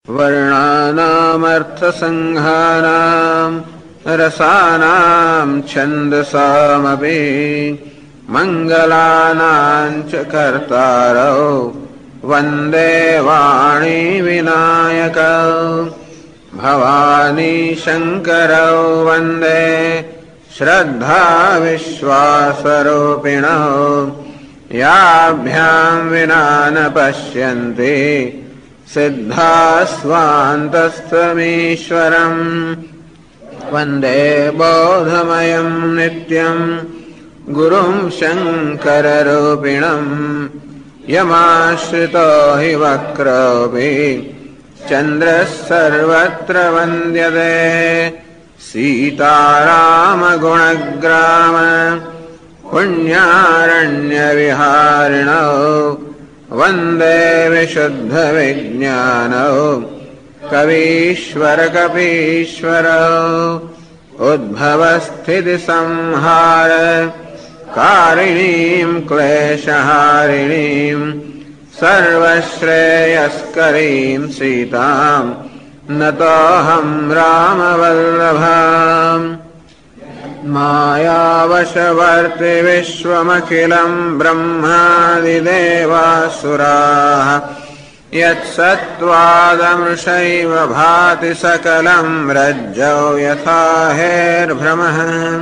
वर्णानामर्थसङ्घानाम् रसानाम् छन्दसामपि मङ्गलानाम् च कर्तारौ वन्दे वाणी विनायकौ भवानी शङ्करौ वन्दे श्रद्धा विश्वासरूपिणौ याभ्याम् विना न पश्यन्ति सिद्धास्वान्तस्तमीश्वरम् वन्दे बोधमयम् नित्यम् गुरुम् शङ्कररूपिणम् यमाश्रितो हि वक्रोऽपि चन्द्रः सर्वत्र वन्द्यते सीतारामगुणग्राम पुण्यारण्यविहारिणौ वन्दे विशुद्धविज्ञानौ कवीश्वरकपीश्वरौ उद्भवस्थितिसंहार कारिणीम् क्लेशहारिणीम् सर्वश्रेयस्करीम् सीताम् नतोऽहम् रामवल्लभाम् मायावशवर्ति विश्वमखिलम् ब्रह्मादिदेवासुराः यत्सत्त्वादमृषैव भाति सकलम् रज्जौ यथा हेर्भ्रमः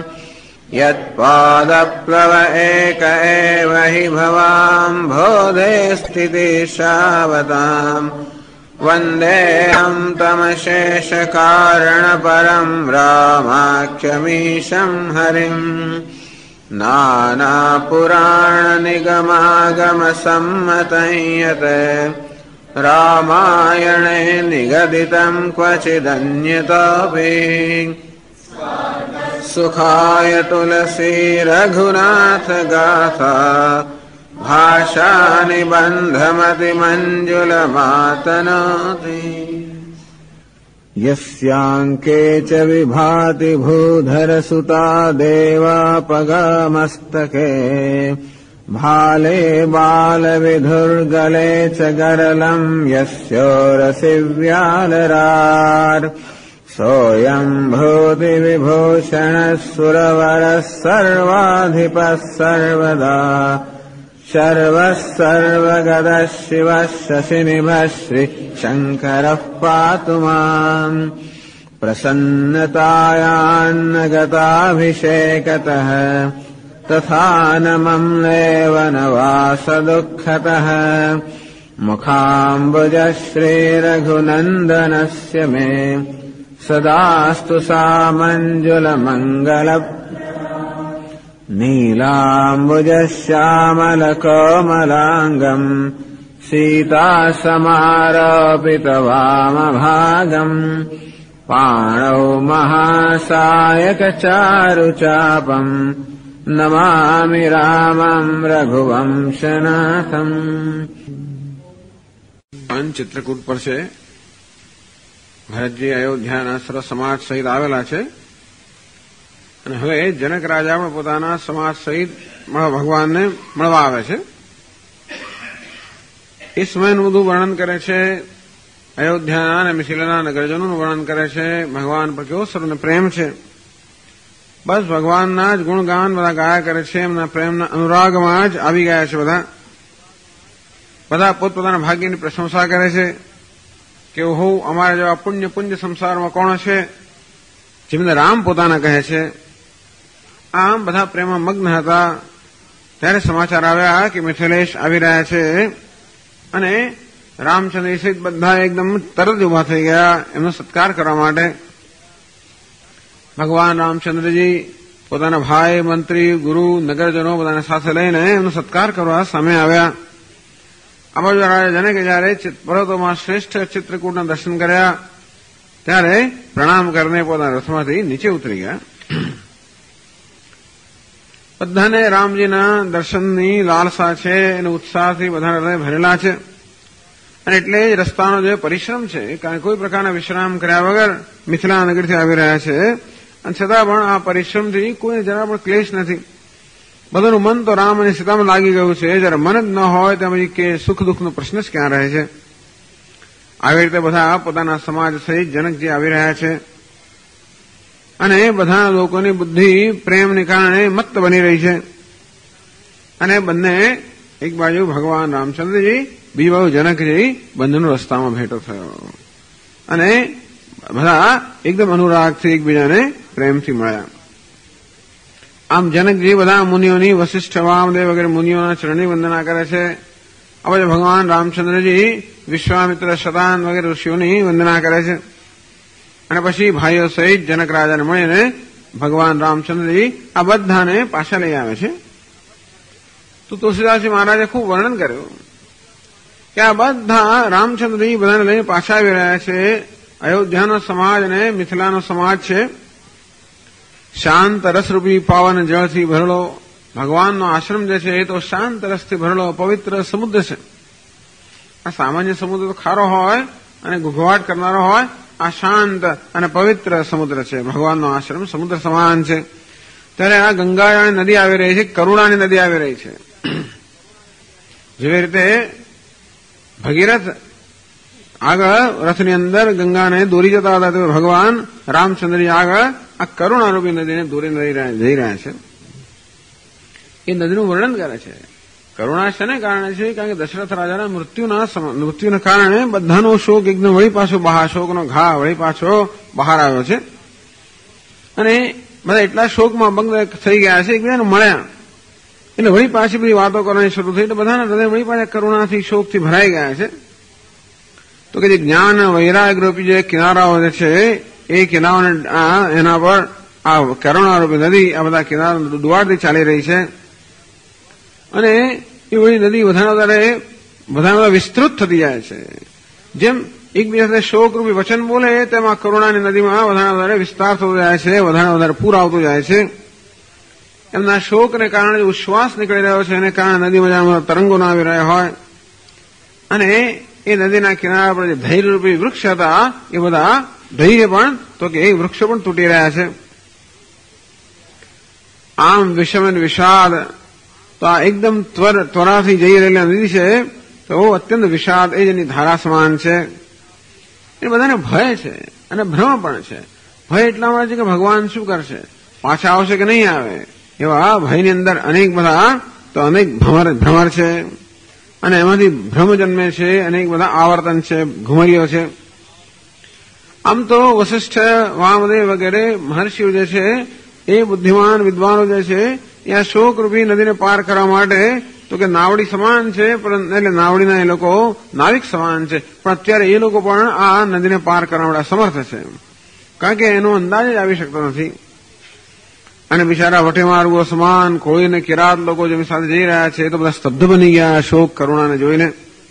यत्पादप्लव एक एव हि भवाम् बोधे स्थितिशावताम् वन्देऽहम् तमशेषकारणपरम् रामाख्यमीशम् हरिम् नानापुराणनिगमागमसम्मतं यत् रामायणे निगदितम् क्वचिदन्यतोऽपि सुखाय तुलसी रघुनाथ गाथा भाषानिबन्धमतिमञ्जुलमातनोति यस्याङ्के च विभाति भूधरसुता देवापगामस्तके भाले बालविधुर्गले च गरलम् यस्योरसि व्यालरार् सोऽयम् भूतिविभूषणः सुरवरः सर्वाधिपः सर्वदा शर्वः सर्वगतः शिवः शशिनिभः श्रीशङ्करः पातु माम् प्रसन्नतायान्नगताभिषेकतः तथा न मम्लेव न वासदुःखतः मुखाम्बुजः श्रीरघुनन्दनस्य मे सदास्तु सामञ्जुलमङ्गल नीलाम्बुजश्यामलकोमलाङ्गम् सीतासमारोपितवामभागम् पाणौ महासायकचारुचापम् नमामि रामम् रघुवंशनाथम्। चित्रकूट पर से ભરતજી અયોધ્યાના સરસ સમાજ સહિત આવેલા છે અને હવે જનક રાજા પણ પોતાના સમાજ સહિત ભગવાનને મળવા આવે છે. એ સમયનું બધું વર્ણન કરે છે. અયોધ્યાના અને મિથિલાના નગરજનોનું વર્ણન કરે છે. ભગવાન પર કેવો સર્વને પ્રેમ છે. બસ ભગવાનના જ ગુણગાન બધા ગાયા કરે છે. એમના પ્રેમના અનુરાગમાં જ આવી ગયા છે. બધા પોતપોતાના ભાગ્યની પ્રશંસા કરે છે કે ઓહો અમારા જેવા પુણ્ય સંસારમાં કોણ છે, જેમને રામ પોતાના કહે છે. આમ બધા પ્રેમમાં મગ્ન હતા. ત્યારે સમાચાર આવ્યા કે મિથિલેશ આવી રહ્યા છે અને રામચંદ્ર સહિત બધા એકદમ તરત ઉભા થઈ ગયા એમનો સત્કાર કરવા માટે. ભગવાન રામચંદ્રજી પોતાના ભાઈ, મંત્રી, ગુરુ, નગરજનો બધાને સાથે લઈને એમનો સત્કાર કરવા સામે આવ્યા. આ બાજુ રાજા જનકે જયારે પર્વતોમાં શ્રેષ્ઠ ચિત્રકૂટના દર્શન કર્યા ત્યારે પ્રણામ કરીને પોતાના રથમાંથી નીચે ઉતરી ગયા. બધાને રામજીના દર્શનની લાલસા છે અને ઉત્સાહથી બધા હૃદય ભરેલા છે. અને એટલે જ રસ્તાનો જે પરિશ્રમ છે કારણ કોઈ પ્રકારના વિશ્રામ કર્યા વગર મિથિલા નગરથી આવી રહ્યા છે અને છતાં પણ આ પરિશ્રમથી કોઈને જરા પણ ક્લેશ નથી. બધાનું મન તો રામ અને સીતામાં લાગી ગયું છે. જયારે મન જ ન હોય તો પછી કે સુખ દુઃખનો પ્રશ્ન જ ક્યાં રહે છે. આવી રીતે બધા પોતાના સમાજ સહિત જનકજી આવી રહ્યા છે અને બધા લોકોની બુદ્ધિ પ્રેમને કારણે મત્ત બની રહી છે અને બંને એક બાજુ ભગવાન રામચંદ્રજી, બીજી બાજુ જનકજી બંનેનો રસ્તામાં ભેટો થયો અને બધા એકદમ અનુરાગથી એકબીજાને પ્રેમથી મળ્યા. આમ જનકજી બધા મુનિઓની, વશિષ્ઠ, વામદેવ વગેરે મુનિઓના ચરણની વંદના કરે છે. હવે ભગવાન રામચંદ્રજી વિશ્વામિત્ર, શતાન વગેરે ઋષિઓની વંદના કરે છે અને પછી ભાઈઓ સહિત જનક રાજાને મળીને ભગવાન રામચંદ્રજી આ બધાને પાછા લઈ આવે છે. તો તુલસીદાસજી મહારાજે ખૂબ વર્ણન કર્યું કે આ બધા રામચંદ્રજી બધાને લઈને પાછા આવી રહ્યા છે. અયોધ્યાનો સમાજ અને મિથિલાનો સમાજ છે શાંત રસરૂપી પાવન જળથી ભરેલો. ભગવાનનો આશ્રમ જે છે એ તો શાંત રસથી ભરેલો પવિત્ર સમુદ્ર છે. આ સામાન્ય સમુદ્ર તો ખારો હોય અને ઘૂઘવાટ કરનારો હોય, આ શાંત અને પવિત્ર સમુદ્ર છે. ભગવાનનો આશ્રમ સમુદ્ર સમાન છે. ત્યારે આ ગંગા નદી આવી રહી છે, કરુણાની નદી આવી રહી છે. જેવી રીતે ભગીરથ આગળ રથની અંદર ગંગાને દોરી જતા હતા, તો ભગવાન રામચંદ્રજી આગળ આ કરુણારૂપી નદીને દોરી જઈ રહ્યા છે. એ નદીનું વર્ણન કરે છે. કરુણા શેને કારણે છે? કારણ કે દશરથ રાજાના મૃત્યુના કારણે બધાનો શોક એકદમ વળી પાછો શોકનો ઘા વળી પાછો બહાર આવ્યો છે અને બધા એટલા શોકમાં ભંગ થઈ ગયા છે, એકબીજાને મળ્યા એટલે વળી પાછી બધી વાતો કરવાની શરૂ થઈ. એટલે બધાના હૃદય વળી પાછા કરુણાથી, શોકથી ભરાઈ ગયા છે. તો કે જે જ્ઞાન વૈરાગ્યરૂપી જે કિનારાઓ જે છે એ કિનારાઓને એના પર આ કરુણારૂપી નદી આ બધા કિનારા દુવારથી ચાલી રહી છે અને એ બધી નદી વધારે વિસ્તૃત થતી જાય છે. જેમ એકબીજા સાથે શોકરૂપી વચન બોલે તેમાં કરુણાની નદીમાં વધારે વિસ્તાર થતો જાય છે, વધારે પૂર આવતું જાય છે. એમના શોકને કારણે જે ઉશ્વાસ નીકળી રહ્યો છે એને કારણે નદીમાં તરંગો ના આવી રહ્યા હોય અને એ નદીના કિનારા પર જે ધૈર્યરૂપી વૃક્ષ હતા એ બધા ધૈર્ય પણ તો કે એ વૃક્ષો પણ તૂટી રહ્યા છે. આમ વિષમ અને વિષાદ, તો આ એકદમ ત્વરાથી જઈ રહેલી નદી છે તો અત્યંત વિષાદ એ જેની ધારા સમાન છે. એ બધાને ભય છે અને ભ્રમ પણ છે. ભય એટલા માટે છે કે ભગવાન શું કરશે, પાછા આવશે કે નહીં આવે, એવા ભયની અંદર અનેક ભ્રમર છે અને એમાંથી ભ્રમ જન્મે છે, અનેક બધા આવર્તન છે, ઘુમરીઓ છે. આમ તો વશિષ્ઠ, વામદેવ વગેરે મહર્ષિઓ જે છે એ બુદ્ધિમાન વિદ્વાનો જે છે એ આ શોકરૂપી નદીને પાર કરવા માટે તો કે નાવડી સમાન છે, એટલે નાવડીના એ લોકો નાવિક સમાન છે, પણ અત્યારે એ લોકો પણ આ નદીને પાર કરવા માટે સમર્થ છે, કારણ કે એનો અંદાજ જ આવી શકતો નથી. અને બિચારા વટેમાર્ગો સમાન કોળીને કિરાત લોકો જેની સાથે જઈ રહ્યા છે તો બધા સ્તબ્ધ બની ગયા શોક કરુણાને જોઈને.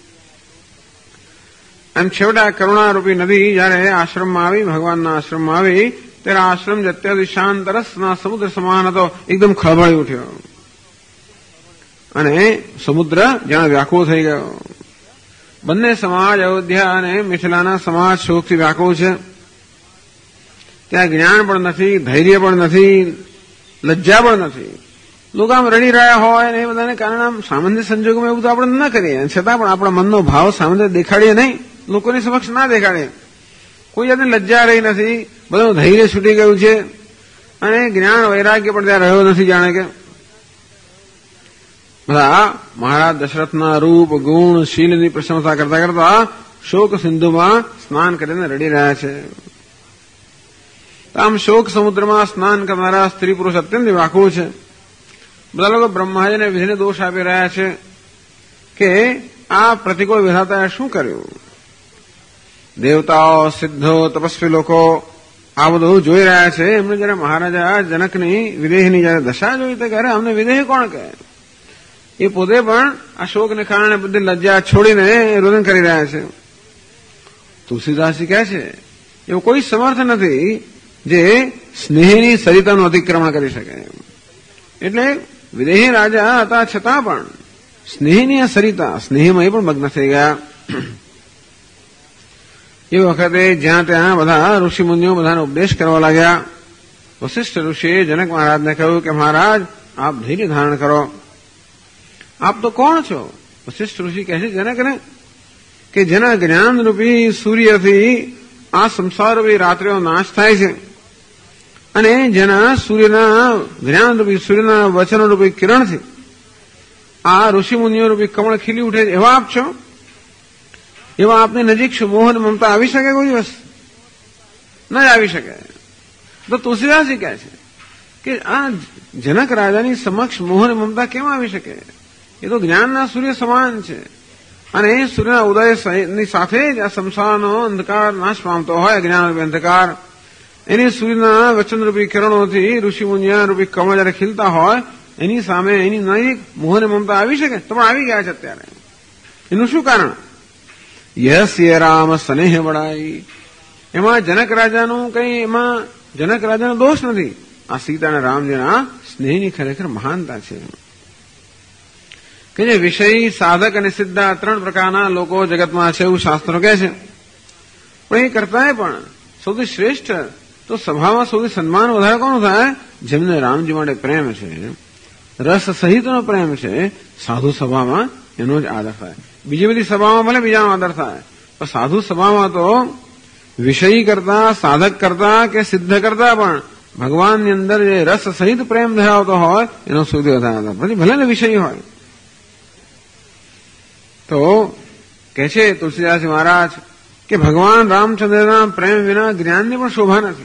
એમ છેવટે આ કરુણારૂપી નદી જયારે આશ્રમમાં આવી, ભગવાનના આશ્રમમાં આવી, ત્યારે આશ્રમ જે અત્યારથી શાંત રસના સમુદ્ર સમાન હતો એકદમ ખળભળી ઉઠ્યો અને સમુદ્ર જાણે વ્યાકુળ થઈ ગયો. બંને સમાજ અયોધ્યા અને મિથિલાના સમાજ શોકથી વ્યાકુળ છે. ત્યાં જ્ઞાન પણ નથી, ધૈર્ય પણ નથી, લજ્જા પણ નથી. લોકો આમ રડી રહ્યા હોય ને એ બધાને કારણે આમ સામાન્ય સંજોગોમાં એવું તો આપણે ન કરીએ, છતાં પણ આપણા મનનો ભાવ સામાન્ય દેખાડીએ નહીં, લોકોની સમક્ષ ના દેખાડીએ. કોઈ જાતની લજ્જા રહી નથી, બધું ધૈર્ય છૂટી ગયું છે અને જ્ઞાન વૈરાગ્ય પણ ત્યાં રહ્યો નથી. જાણે કે બધા મહારાજ દશરથના રૂપ, ગુણ, શીલની પ્રશંસા કરતા કરતા શોક સિંધુમાં સ્નાન કરીને રડી રહ્યા છે. આમ શોક સમુદ્રમાં સ્નાન કરનારા સ્ત્રી પુરુષ અત્યંત વ્યાકુળ છે. બધા લોકો બ્રહ્માજીને વિધિને દોષ આપી રહ્યા છે કે આ પ્રતિકૂળ વિધાતાએ શું કર્યું. દેવતાઓ, સિદ્ધો, તપસ્વી લોકો આ બધું જોઈ રહ્યા છે. એમને જયારે મહારાજા જનકની વિદેહની જયારે દશા જોઈ તો ક્યારે અમને વિદેહ કોણ કહે. એ પોતે પણ આ શોકને કારણે બધી લજ્જા છોડીને રોદન કરી રહ્યા છે. તુલસીદાસજી કહે છે એવું કોઈ સમર્થ નથી જે સ્નેહની સરિતાનું અતિક્રમણ કરી શકે. એટલે વિદેહી રાજા હતા છતાં પણ સ્નેહની આ સરિતા, સ્નેહમાં એ પણ મગ્ન થઈ ગયા. એ વખતે જ્યાં ત્યાં બધા ઋષિમુનિઓ બધાને ઉપદેશ કરવા લાગ્યા. વશિષ્ઠ ઋષિએ જનક મહારાજને કહ્યું કે મહારાજ આપ ધૈર્ય ધારણ કરો. આપ તો કોણ છો? વશિષ્ઠ ઋષિ કહે છે જનકને કે જેના જ્ઞાનરૂપી સૂર્યથી આ સંસારરૂપી રાત્રિનો નાશ થાય છે અને જેના સૂર્યના જ્ઞાનરૂપી સૂર્યના વચનરૂપી કિરણથી આ ઋષિમુનિઓરૂપી કમળ ખીલી ઉઠે છે, એવા આપ છો, એવા આપની નજીક છો. મોહન મમતા આવી શકે કોઈ દિવસ? ન જ આવી શકે. તો તુલસીદાસજી કહે છે કે આ જનક રાજાની સમક્ષ મોહન મમતા કેમ આવી શકે? એ તો જ્ઞાનના સૂર્ય સમાન છે અને સૂર્યના ઉદયની સાથે જ આ સંસારનો અંધકાર નાશ પામતો હોય, જ્ઞાનરૂપી અંધકાર. એની સૂર્યના વચનરૂપી કિરણોથી ઋષિમુનિયારૂપી કમળ જયારે ખીલતા હોય એની સામે એની નજીક મોહન મમતા આવી શકે? તો પણ આવી ગયા છે અત્યારે. એનું શું કારણ? યસ્ય રામ સ્નેહ બળાઈ. એમાં જનક રાજાનું કઈ, એમાં જનક રાજાનો દોષ નથી. આ સીતા અને રામજીના સ્નેહની ખરેખર મહાનતા છે કે જે વિષય, સાધક અને સિદ્ધા ત્રણ પ્રકારના લોકો જગતમાં છે એવું શાસ્ત્રો કહે છે. પણ એ કરતાંય પણ સૌથી શ્રેષ્ઠ તો સભામાં સૌથી સન્માન વધારે કોનું થાય? જેમને રામજી માટે પ્રેમ છે, રસ સહિતનો પ્રેમ છે. સાધુ સભામાં એનો જ આદર થાય. બીજી બધી સભામાં ભલે બીજાનો આદર થાય, પણ સાધુ સભામાં તો વિષયી કરતા, સાધક કરતા કે સિદ્ધ કરતા પણ ભગવાનની અંદર જે રસ સહિત પ્રેમ ધરાવતો હોય એનો સૌથી વધારે આદર. પછી ભલે ને વિષયી હોય. તો કહે છે તુલસીદાસ મહારાજ કે ભગવાન રામચંદ્રના પ્રેમ વિના જ્ઞાનની પણ શોભા નથી.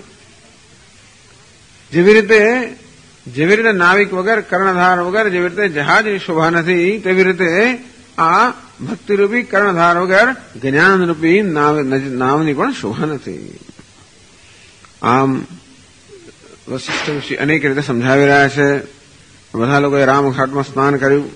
જેવી રીતે નાવિક વગર, કર્ણધાર વગર જેવી રીતે જહાજની શોભા નથી, તેવી રીતે આ ભક્તિરૂપી કર્ણધાર વગર જ્ઞાનરૂપી નાવની પણ શોભા નથી. આમ વશિષ્ઠ ઋષિ અનેક રીતે સમજાવી રહ્યા છે. બધા લોકોએ રામઘાટમાં સ્નાન કર્યું.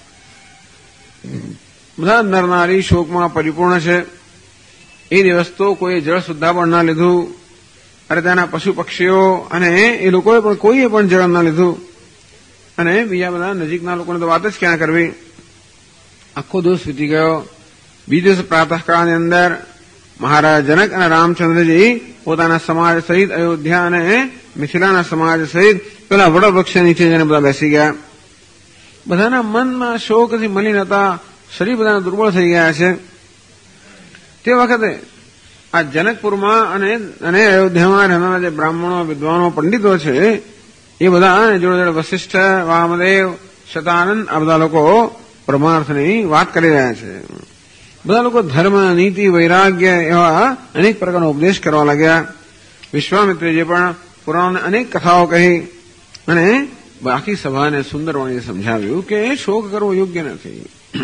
બધા નરનારી શોકમાં પરિપૂર્ણ છે. એ દિવસ તો કોઈ જળ સુદ્ધા પણ ના લીધું. અરે ત્યાંના પશુ પક્ષીઓ અને એ લોકોએ પણ કોઈએ પણ જળ ના લીધું. અને બીજા બધા નજીકના લોકોને તો વાત જ ક્યાં કરવી. આખો દિવસ વીતી ગયો. બીજા દિવસ પ્રાતઃકાળની અંદર મહારાજ જનક અને રામચંદ્રજી પોતાના સમાજ સહિત અયોધ્યા અને મિથિલાના સમાજ સહિત પેલા વડવૃક્ષ નીચે જઈને બધા બેસી ગયા. બધાના મનમાં શોકથી મલિન હતા. શરીર બધાના દુર્બળ થઈ ગયા છે. તે વખતે આ જનકપુરમાં અને અયોધ્યામાં રહેનારા જે બ્રાહ્મણો, વિદ્વાનો, પંડિતો છે એ બધા જોડે જોડે વશિષ્ઠ, વામદેવ, શતાનંદ આ બધા લોકો પરમાર્થની વાત કરી રહ્યા છે. બધા લોકો ધર્મ, નીતિ, વૈરાગ્ય એવા અનેક પ્રકારનો ઉપદેશ કરવા લાગ્યા. વિશ્વામિત્રજીએ પણ પુરાણોને અનેક કથાઓ કહી અને બાકી સભાને સુંદર વાણીએ સમજાવ્યું કે શોક કરવો યોગ્ય નથી.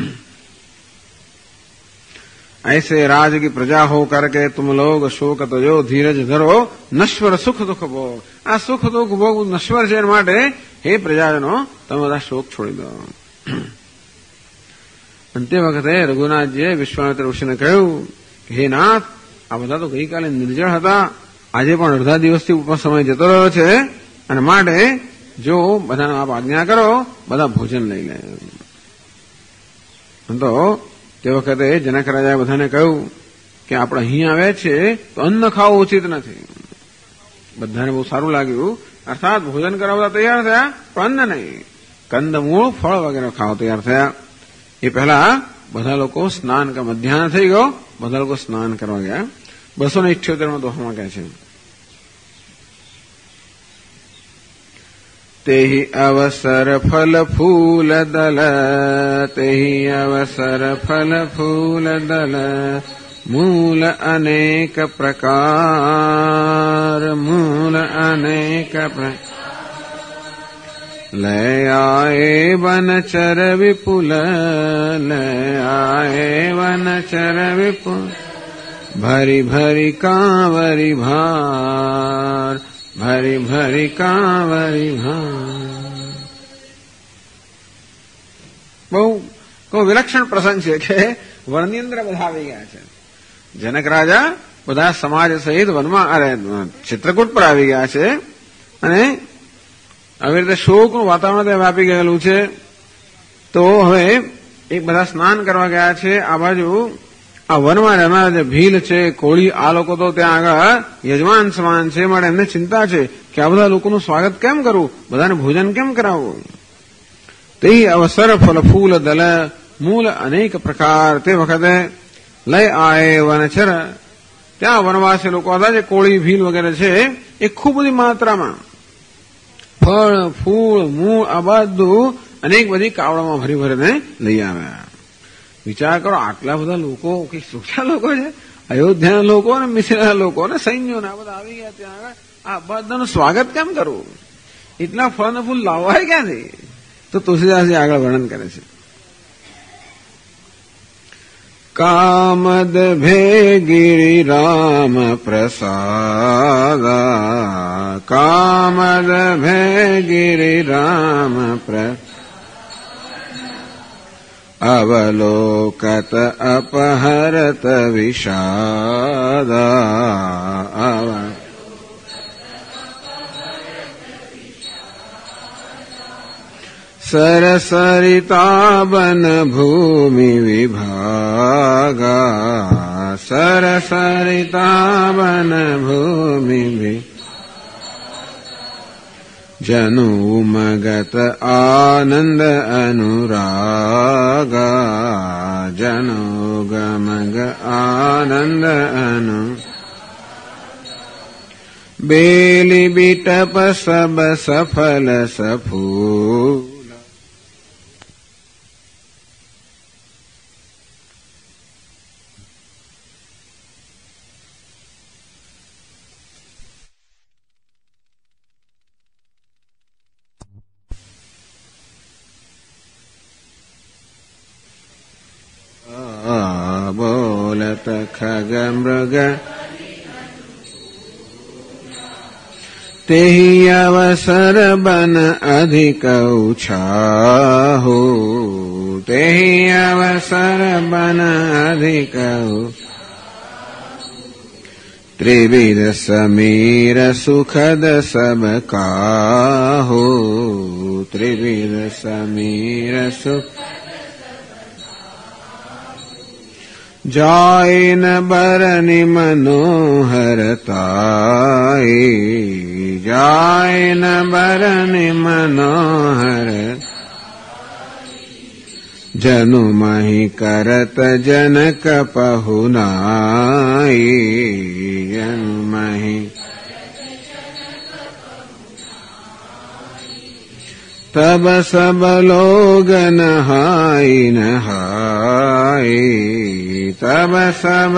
ऐसे राज की प्रजा हो करके तुम लोग शोक तजो, धीरज धरो, नश्वर सुख दुख भोग. આ સુખ દુઃખ ભોગ નશ્વર છે. માટે હે પ્રજાજનો તમે બધા શોક છોડી દો. અને તે વખતે રઘુનાથજીએ વિશ્વામિત્ર ઋષિને કહ્યું કે હે નાથ, આ બધા તો ગઈકાલે નિર્જળ હતા, આજે પણ અડધા દિવસથી ઉપર સમય જતો રહ્યો છે અને માટે જો બધાને આપ આજ્ઞા કરો, બધા ભોજન લઈ લે. તો તે વખતે જનક રાજાએ બધાને કહ્યું કે આપણે અહીં આવ્યા છીએ તો અન્ન ખાવું ઉચિત નથી. બધાને બહુ સારું લાગ્યું. અર્થાત ભોજન કરવા બધા તૈયાર થયા, પણ અન્ન નહીં, કંદમૂળ, ફળ વગેરે ખાવા તૈયાર થયા. એ પહેલા બધા લોકો સ્નાન, મધ્યાહન થઈ ગયો, બધા લોકો સ્નાન કરવા ગયા. 278 દોહામાં કહે છે તેહિ અવસર ફલ ફૂલ દલ, તેહિ અવસર ફલ ફૂલ દલ, મૂલ અનેક પ્રકાર, મૂલ અનેક પ્રકાર. લય આએ વનચર વિપુલ, લય આએ વનચર વિપુલ, ભરી ભરી કાંવરી ભાર, ભરી ભરી કાંવરી ભાર. બહુ વિલક્ષણ પ્રસંગ છે કે વનની અંદર બધા આવી ગયા છે. જનક રાજા બધા સમાજ સહિત વનમાં, ચિત્રકૂટ પર આવી ગયા છે અને આવી રીતે શોકનું વાતાવરણ ત્યાં વ્યાપી ગયેલું છે. તો હવે એક બધા સ્નાન કરવા ગયા છે. આ બાજુ આ વનમાં રહેનારા જે ભીલ છે, કોળી, આ લોકો તો ત્યાં આગળ યજમાન સમાન છે. માટે એમને ચિંતા છે કે આ બધા લોકોનું સ્વાગત કેમ કરવું, બધાને ભોજન કેમ કરાવવું. તે અવસર ફલ ફૂલ દલ, મૂલ અનેક પ્રકાર. તે વખતે લઈ આએ વનચર, ત્યાં વનવાસી લોકો હતા જે કોળી ભીલ વગેરે છે એ ખૂબ બધી માત્રામાં ફળ ફૂળ મૂળ આ બધું અનેક બધી કાવડામાં ભરી ભરીને લઈ આવ્યા. વિચાર કરો, આટલા બધા લોકો કે સુખ્યા લોકો છે, અયોધ્યાના લોકો ને મિશ્રના લોકો ને સૈન્યો ને આ બધા આવી ગયા ત્યાં આગળ. આ બધાનું સ્વાગત કેમ કરવું? એટલા ફળ ને ફૂલ લાવવાય ક્યાંથી? તો તુલસીદાસજી આગળ વર્ણન કરે છે. કામદ ભે ગિરિ રામ પ્રસાદા, કામદ ભે ગિરિ રામ અવલોકત અપહરત વિષાદા, સરસરિતાબન ભૂમિ વિભાગા, સરસરિતાબન ભૂમિ જનુ મગત આનંદ અનુરાગા, જનુ ગમગ આનંદ અનુ બેલી બીટપ સબ સફલ સફૂ. બોલત ખગ મૃગ તેહી અવસર બન અધિક ઉછાહો, તેહી અવસર બન અધિક ત્રિવિધ સમીર સુખદ સબ કાહો, ત્રિવિધ સમીર સુખ જાય ન બરની મનોહરતાય, જાય ન બરની મનોહર જનુ મહી કરત જનક પહુનાય, જનુ મહી તબ સબ લોગ નહાય નહાય, તબ સબ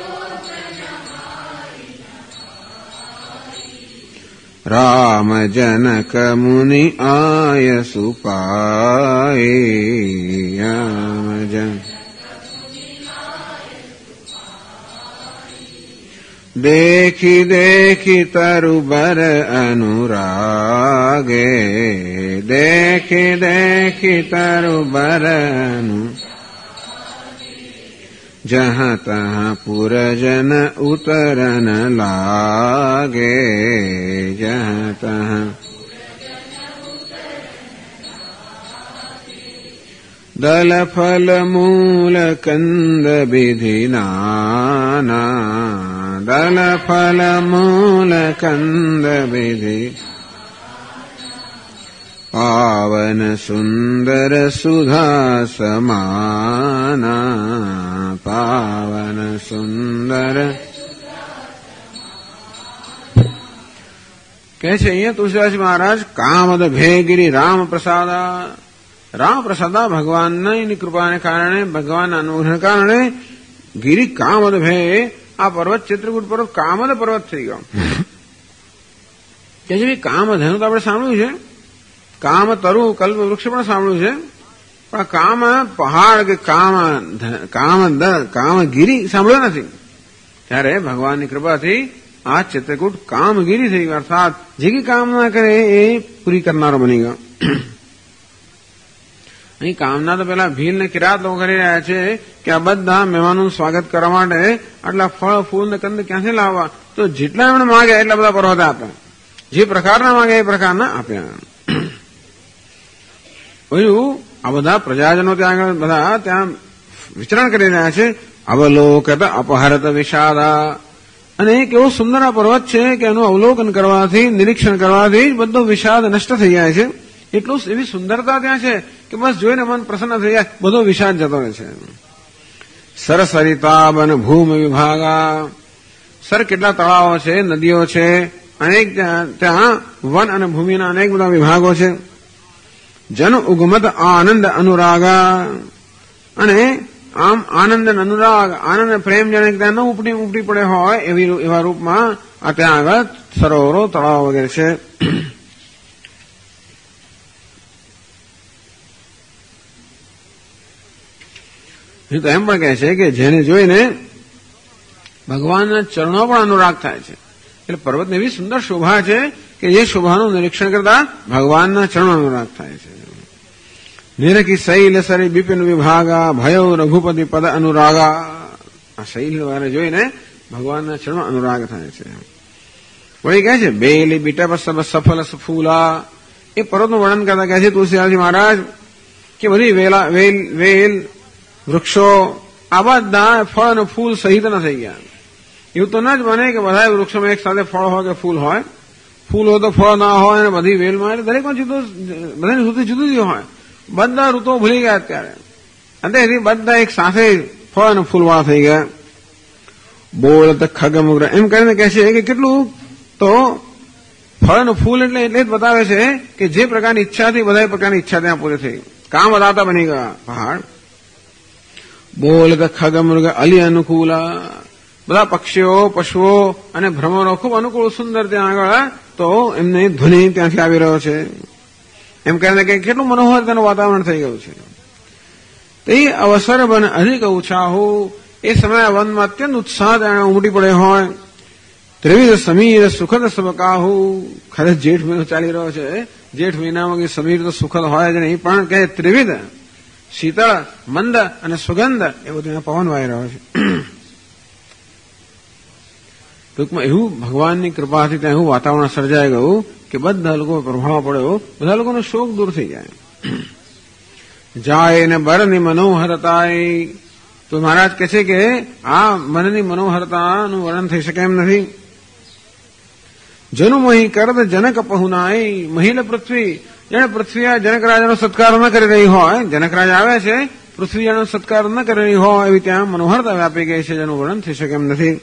રામ જનક મુનિ આય સુપાય, રામ જન देखी देखी तरुबर अनुरागे, देखी देखी तरुबर जहाँ तहाँ पुरजन उतरन लागे, जहाँ तहाँ दल फल मूल कंद विधि नाना, दल फल मूल कंद विधि पावन सुंदर सुधा समाना, पावन सुंदर. કહે છે અહીંયા તુલસીદાસ મહારાજ કામદ ભેગિરી રામ પ્રસાદા, રામ પ્રસાદા ભગવાનની કૃપાને કારણે, ભગવાનના અનુગ્રહને કારણે ગિરી કામદ ભે, આ પર્વત ચિત્રકૂટ પર્વત કામદ પર્વત થઈ ગયો. કે જે કામધેનુ તો આપણે સાંભળ્યું છે, કામ તરુ કલ્પ વૃક્ષ પણ સાંભળ્યું છે, પણ કામ પહાડ કે કામગીરી સાંભળ્યો નથી. ત્યારે ભગવાનની કૃપાથી આ ચિત્રકૂટ કામગીરી થઈ ગયો, અર્થાત જે કઈ કામના કરે એ પૂરી કરનારો બની ગયો. અહીં કામના તો પેલા ભીલ ને કિરાત લોકો કરી રહ્યા છે કે આ બધા મહેમાનોનું સ્વાગત કરવા માટે આટલા ફળ ફૂલ ને કંદ ક્યાંથી લાવવા? તો જેટલા એમણે માંગ્યા એટલા બધા પર્વત આપ્યા, જે પ્રકારના માંગ્યા એ પ્રકારના આપ્યા. બીજું આ બધા પ્રજાજનો ત્યાં આગળ બધા ત્યાં વિચરણ કરી રહ્યા છે. અવલોકત અપહરત વિષાદા, અને એક એવો સુંદર આ પર્વત છે કે એનું અવલોકન કરવાથી, નિરીક્ષણ કરવાથી જ બધો વિષાદ નષ્ટ થઈ જાય છે. એટલું એવી સુંદરતા ત્યાં છે કે બસ જોઈને મન પ્રસન્ન થઈ જાય, બધો વિષાદ જતો રહે છે. સરસરિતાબ અને ભૂમિ વિભાગા. સર કેટલા તળાવો છે, નદીઓ છે, અનેક ત્યાં વન અને ભૂમિના અનેક બધા વિભાગો છે. જન ઉગમત આનંદ અનુરાગા. અને આમ આનંદ અને અનુરાગ, આનંદ પ્રેમ જાણે ત્યાં ન ઉપડી પડે હોય એવા રૂપમાં આ ત્યાં આગળ સરોવરો તળાવો વગેરે છે. તો એમ પણ કહે છે કે જેને જોઈને ભગવાનના ચરણો પણ અનુરાગ થાય છે. એટલે પર્વતની એવી સુંદર શોભા છે કે જે શોભાનું નિરીક્ષણ કરતા ભગવાનના ચરણો અનુરાગ થાય છે. નિરખી શૈલ સરી બિપિન વિભાગા ભયો રઘુપતિ પદ અનુરાગા. આ શૈલ વારે જોઈને ભગવાનના ચરણો અનુરાગ થાય છે. વળી કહે છે બેલી બીટા સફલ સફૂલા. એ પર્વતનું વર્ણન કરતા કહે છે તુલસીદાસજી મહારાજ કે બધી વેલ વૃક્ષો આ બધા ફળ અને ફૂલ સહિત ન થઈ ગયા. એવું તો ન જ બને કે બધા વૃક્ષોમાં એક સાથે ફળ હોય કે ફૂલ હોય, ફૂલ હોય તો ફળ ના હોય, અને બધી વેલમાં દરેકમાં બધાની ઋતુ જુદી જુદી હોય. બધા ઋતુઓ ભૂલી ગયા અત્યારે, અને તેથી બધા એક સાથે ફળ અને ફૂલવાળા થઈ ગયા. બોલત ખગમુગ્ર એમ કરીને કહે છે કે કેટલું તો ફળ અને ફૂલ એટલે જ બતાવે છે કે જે પ્રકારની ઈચ્છાથી બધા પ્રકારની ઈચ્છા ત્યાં પૂરી થઈ. કામ બતાતા બની ગયા પહાડ. બોલત ખગમૃગ અલી અનુકૂલા. બધા પક્ષીઓ, પશુઓ અને ભ્રમરો ખૂબ અનુકૂળ સુંદર ત્યાં આગળ તો એમને ધ્વનિ ત્યાંથી આવી રહ્યો છે. એમ કહીને કે કેટલું મનોહર તેનું વાતાવરણ થઈ ગયું છે. તે અવસર બન અધિક ઉત્સાહો. એ સમયે વનમાં અત્યંત ઉત્સાહ તેને ઉમટી પડે હોય. ત્રિવિધ સમીર સુખદ સબકાહુ. ખરે જેઠ મહિનો ચાલી રહ્યો છે. જેઠ મહિનામાં કે સમીર તો સુખદ હોય જ નહીં, પણ કે ત્રિવિધ શીતળ, મંદ અને સુગંધ એ બધું પવન વાઈ રહ્યો છે. ટૂંકમાં એવું ભગવાનની કૃપાથી ત્યાં એવું વાતાવરણ સર્જાઈ ગયું કે બધા લોકો પ્રભાવ પડ્યો, બધા લોકોનો શોક દૂર થઈ જાય. જાય ને બરની મનોહરતાય. તો મહારાજ કહે છે કે આ મનની મનોહરતાનું વર્ણન થઈ શકે એમ નથી. જનુ મહી કરદ જનક પહુનાય. મહિલ પૃથ્વી જેને પૃથ્વી જનક રાજાનો સત્કાર ન કરી રહી હોય, જનક રાજા આવે છે, પૃથ્વી જેનો સત્કાર ન કરી રહી હોય એવી ત્યાં મનોહરતા વ્યાપી ગઈ છે, જેનું વર્ણન થઈ શકે એમ નથી.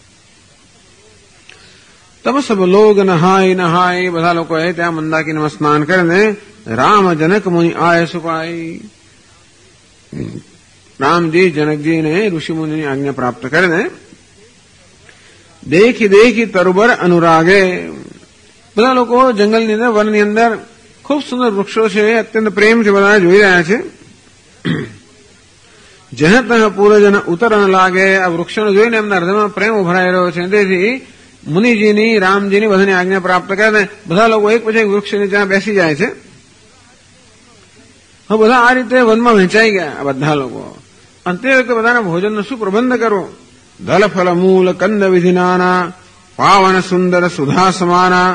તબ સબ લોગ નહાય નહાય. બધા લોકોએ ત્યાં મંદાકીનમાં સ્નાન કરીને રામ જનક મુનિ આય સુપાય. રામજી જનકજીને ઋષિ મુનિની આજ્ઞા પ્રાપ્ત કરીને દેખી દેખી તરુબર અનુરાગે. બધા લોકો જંગલની અંદર, વનની અંદર ખૂબ સુંદર વૃક્ષો છે, અત્યંત પ્રેમથી બધા જોઈ રહ્યા છે. જહ તહ પૂરજન ઉતરણ લાગે. આ વૃક્ષોને જોઈને એમના હૃદયમાં પ્રેમ ઉભરાઈ રહ્યો છે. તેથી મુનિજીની, રામજીની બધાની આજ્ઞા પ્રાપ્ત કરીને બધા લોકો એક પછી એક વૃક્ષની ત્યાં બેસી જાય છે. હવે બધા આ રીતે વનમાં વહેંચાઈ ગયા આ બધા લોકો. અંતે વખતે બધાના ભોજનનો શું પ્રબંધ કરવો? દલ ફલ મૂલ કંદ વિધિનાના પાવન સુંદર સુધા સમાના.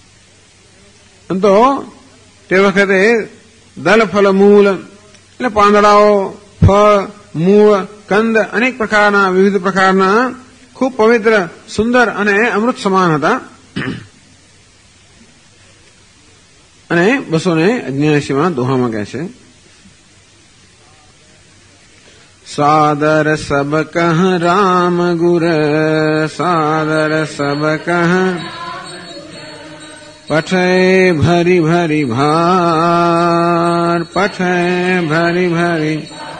તો તે વખતે દલ ફલ મૂલ એટલે પાંદડાઓ, ફળ, મૂળ, કંદ અનેક પ્રકારના, વિવિધ પ્રકારના ખૂબ પવિત્ર, સુંદર અને અમૃત સમાન હતા. અને 279 દોહામાં કહે છે સાદર સબ કહ રામ ગુર. સાદર સબ કહ પઠે ભરી ભરી ભાર. પઠે ભરી ભરી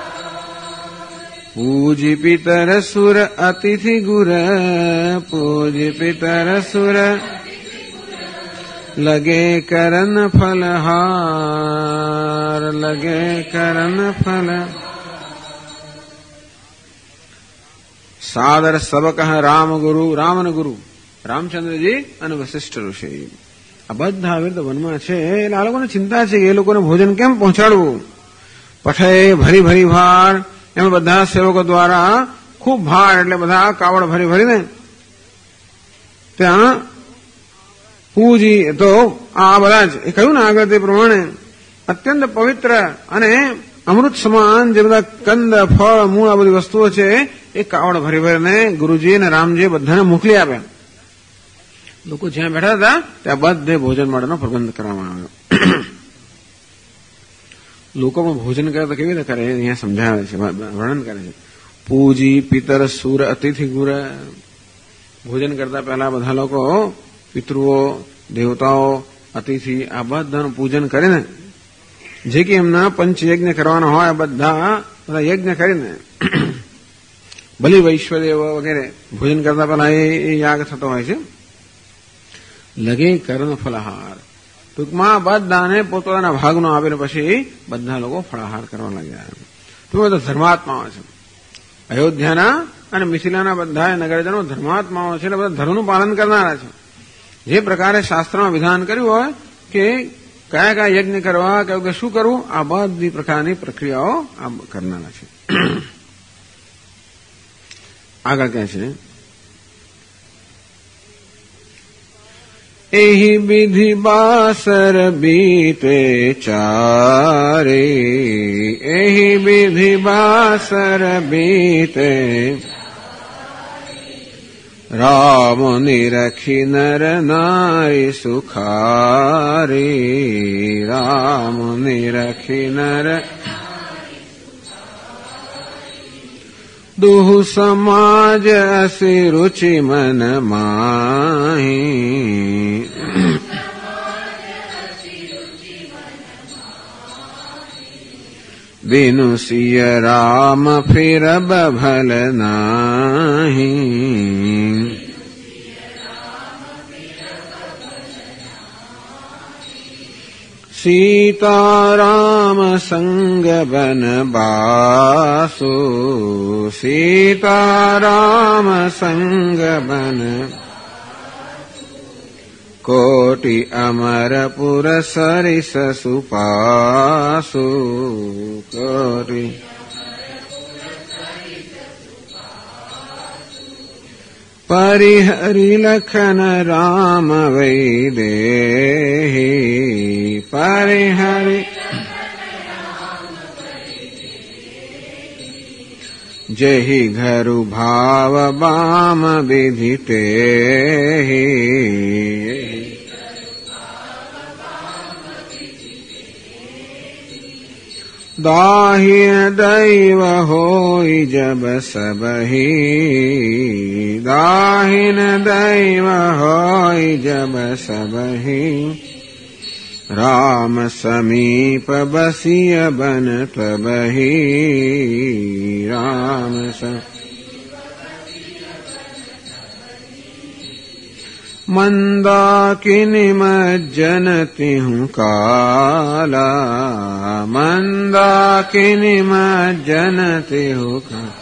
પૂજ પિતર સુર અતિથિ ગુર. પૂજ પિતર સુર લગે કરન ફલહાર. લગે કરન ફલ. સાદર સબ કહ રામ ગુરુ. રામન ગુરુ રામચંદ્રજી અને વશિષ્ઠ ઋષિ આ બધા આવી રીતે વનમાં છે. એટલે આ લોકોને ચિંતા છે કે એ લોકોને ભોજન કેમ પહોંચાડવું. પઠે ભરી ભરી ભાર. એમાં બધા સેવકો દ્વારા ખૂબ ભાર એટલે બધા કાવડ ભરી ભરીને ત્યાં પૂજી. તો આ બધા જ એ કહ્યું ને આગળ તે પ્રમાણે અત્યંત પવિત્ર અને અમૃત સમાન જે બધા કંદ, ફળ, મૂળ આ બધી વસ્તુઓ છે એ કાવડ ભરી ભરીને ગુરુજી અને રામજી બધાને મોકલી આપ્યા. લોકો જ્યાં બેઠા હતા ત્યાં બધે ભોજન માટેનો પ્રબંધ કરવામાં આવ્યો. લોકો પણ ભોજન કરે તો કેવી રીતે કરે અહીંયા સમજાવે છે, વર્ણન કરે છે. પૂજી પિતર સુર અતિથિ ગુર. ભોજન કરતા પહેલા બધા લોકો પિતૃઓ, દેવતાઓ, અતિથિ આ બધાનું પૂજન કરીને જે કે એમના પંચયજ્ઞ કરવાના હોય બધા યજ્ઞ કરીને બલિ વૈશ્વદેવ વગેરે ભોજન કરતા પહેલા એ યાગ થતો હોય છે. લગે કર્ણ ફલાહાર. ટૂંકમાં બધાને પોતાના ભાગનો આપીને પછી બધા લોકો ફળાહાર કરવા લાગ્યા. તો બધા ધર્માત્માઓ છે. અયોધ્યાના અને મિથિલાના બધા નગરજનો ધર્માત્માઓ છે એટલે બધા ધર્મનું પાલન કરનારા છે. જે પ્રકારે શાસ્ત્રમાં વિધાન કર્યું હોય કે કયા કયા યજ્ઞ કરવા, કયું કે શું કરવું, આ બધી પ્રકારની પ્રક્રિયાઓ આ કરનારા છે. આગળ કહે છે એહી વિધિ બાસર બીતે ચારે. એહી વિધિ બાસર બીતે રામ નિરખી નર નારી સુખારી. રામ નિરખી નર દુહ સમાજ અસી રુચિ મન માહી. बिनु सिय राम फिर भल नाही. सीता राम संग बन बासु. सीता राम संग बन कोटि अमरपुर सरिस सुपासु. कोटि परिहरि लखन राम वैदेही. परिहरि जहि घरु भाव बाम विधिते. दाहिन दैव होई जब सबही. दाहिन दैव होई जब सबही. राम समीप बसिय बन तबही. राम मंदाकिनी मज्जन तिहु काला. मंदाकिनी मज्जन तिहु काला.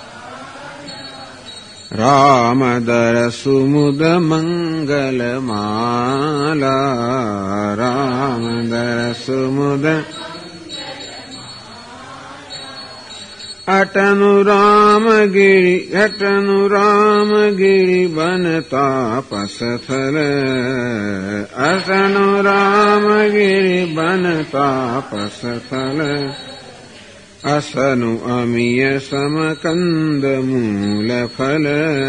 राम दर सुमुद मंगल माला. राम दर सुमुद अटनु राम गिरि बन तापस थल. अटनु राम गिरि बन तापस थल. असनु अमिय समकंद मूल फल.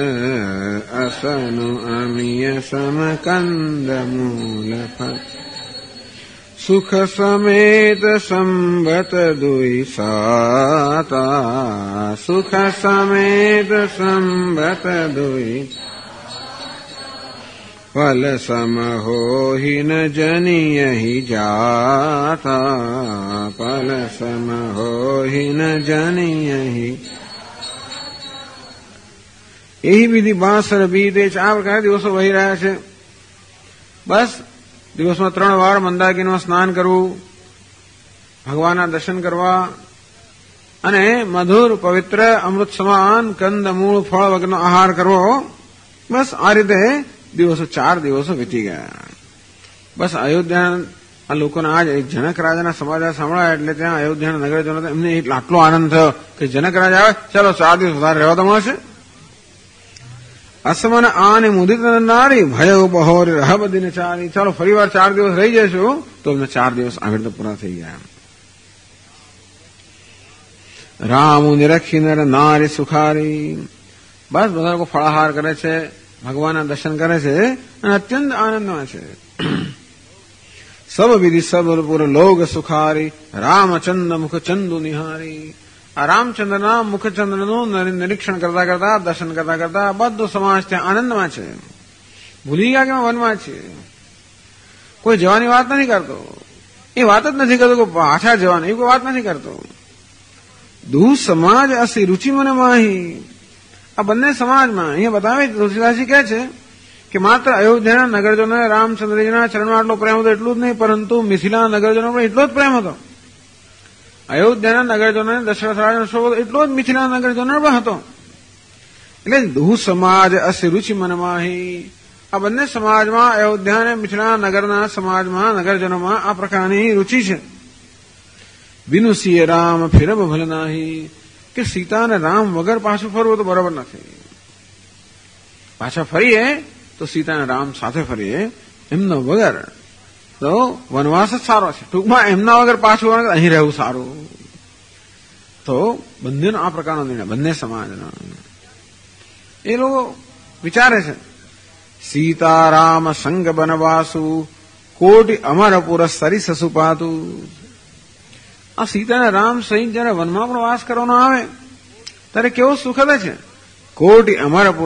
असनु अमिय समकंद मूल फल. सुख समेत संबत दुई साता. सुख समेत संबत दुई. फल सम होहि न जनियहि जाता. फल सम होहि न जनियहि. यही विधि बासर बीते 4 प्रकार દિવસો વહી રહ્યા છે. બસ દિવસમાં 3 વાર મંદાકીનું સ્નાન કરવું, ભગવાનના દર્શન કરવા અને મધુર પવિત્ર અમૃત સમાન કંદ મૂળ ફળ વગરનો આહાર કરવો. બસ આ રીતે દિવસો 4 દિવસો વીતી ગયા. બસ અયોધ્યા લોકોને આજ જનક રાજાના સમાચાર સાંભળ્યા એટલે ત્યાં અયોધ્યાના નગરજનો એમને આટલો આનંદ થયો કે જનક રાજા આવે, ચાલો 4 દિવસ વધારે રહેવા તો મળશે. અસમન આને મુદિત નારી ભય બહોર રહબ દિન ચારી. ચાલો ફરીવાર 4 દિવસ રહી જશું તો અમને 4 દિવસ આગળ તો પૂરા થઈ ગયા. રામ નિરખી નર નારી સુખારી. બસ બધા લોકો ફળાહાર કરે છે, ભગવાનના દર્શન કરે છે અને અત્યંત આનંદમાં છે. સબ વિધિ સબ પુર લોગ સુખારી. રામચંદ મુખ ચંદુ નિહારી. આ રામચંદ્રના મુખચંદ્રનું નિરીક્ષણ કરતા કરતા, દર્શન કરતા કરતા બધો સમાજ ત્યાં આનંદમાં છે. ભૂલી ગયા કે વનમાં છે. કોઈ જવાની વાત નથી કરતો. એ વાત જ નથી કરતો કે પાછા જવાનું, એવી કોઈ વાત નથી કરતો. દુ સમાજ અસી રુચિ મને માહી. આ બંને સમાજમાં અહીંયા બતાવે તુલસીદાસજી કહે છે કે માત્ર અયોધ્યાના નગરજનોને રામચંદ્રજીના ચરણમાં આટલો પ્રેમ હતો એટલું જ નહીં, પરંતુ મિથિલા નગરજનો પણ એટલો જ પ્રેમ હતો. અયોધ્યાના નગરજનોને દશરથ રાજાનો શોખ એટલો જ મિથિલા નગરજનો પણ હતો. એટલે દુ સમાજ અસી રુચિ મને માહી. આ બંને સમાજમાં, અયોધ્યા અને મિથિલા નગરના સમાજમાં, નગરજનોમાં આ પ્રકારની રુચિ છે. બિનુ સિંહ રામ ફિરબ ભલ નાહી, કે સીતા અને રામ વગર પાછું ફરવું તો બરાબર નથી. પાછા ફરીએ તો સીતા અને રામ સાથે ફરીએ, એમનો વગર તો વનવાસ જ સારો છે. ટૂંકમાં એમના વગર પાછું અહીં રહેવું સારું. તો બંનેનો આ પ્રકારનો નિર્ણય, બંને સમાજનો. એ લોકો વિચારે છે સીતારામ સંગ બનવાસુ કોટી અમરપુર સરિસ સુપાતુ. આ સીતા અને રામ સહિત જયારે વનમાં પણ વાસ કરવાનો આવે ત્યારે કેવો સુખદ છે. કોટી અમરપુર,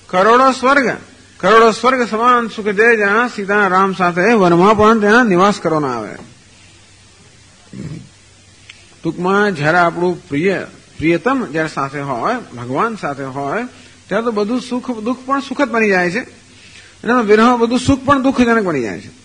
કરોડો સ્વર્ગ સમાન સુખ દે જ્યાં સીતા રામ સાથે વનમાં પણ ત્યાં નિવાસ કરવાનો આવે. ટૂંકમાં જયારે આપણું પ્રિયતમ જયારે સાથે હોય, ભગવાન સાથે હોય, ત્યારે તો બધું સુખ દુઃખ પણ સુખદ બની જાય છે. અને વિરહ બધું સુખ પણ દુઃખજનક બની જાય છે.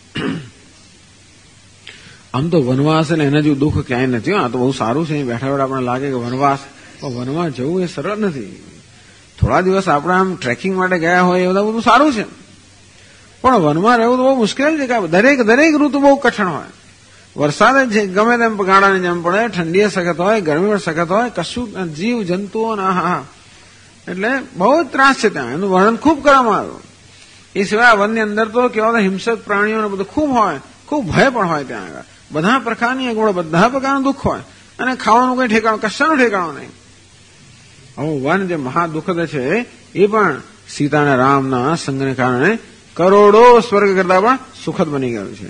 આમ તો વનવાસ એટલે એના જેવું દુઃખ ક્યાંય નથી. આ તો બહુ સારું છે. બેઠા બેઠા આપણને લાગે કે વનવાસ, વનમાં જવું એ સરળ નથી. થોડા દિવસ આપણે આમ ટ્રેકિંગ માટે ગયા હોય એ બધા બધું સારું છે, પણ વનમાં રહેવું તો બહુ મુશ્કેલ છે. કે દરેક ઋતુ બહુ કઠણ હોય. વરસાદ ગમે તેમ ગાળાની જેમ પડે, ઠંડી સખત હોય, ગરમી સખત હોય, કશું જીવ જંતુઓ એટલે બહુ જ ત્રાસ છે ત્યાં. એનું વર્ણન ખૂબ કરવામાં આવ્યું. એ સિવાય વનની અંદર તો કેવા હિંસક પ્રાણીઓને બધું ખૂબ હોય, ખૂબ ભય પણ હોય ત્યાં આગળ. બધા પ્રકારની અગવડો, બધા પ્રકારનું દુઃખ હોય, અને ખાવાનું કઈ ઠેકાણું, કશાનું ઠેકાણું નહીં. હવે વન જે મહા દુઃખદ છે એ પણ સીતા અને રામના સંગને કારણે કરોડો સ્વર્ગ કરતા પણ સુખદ બની ગયું છે.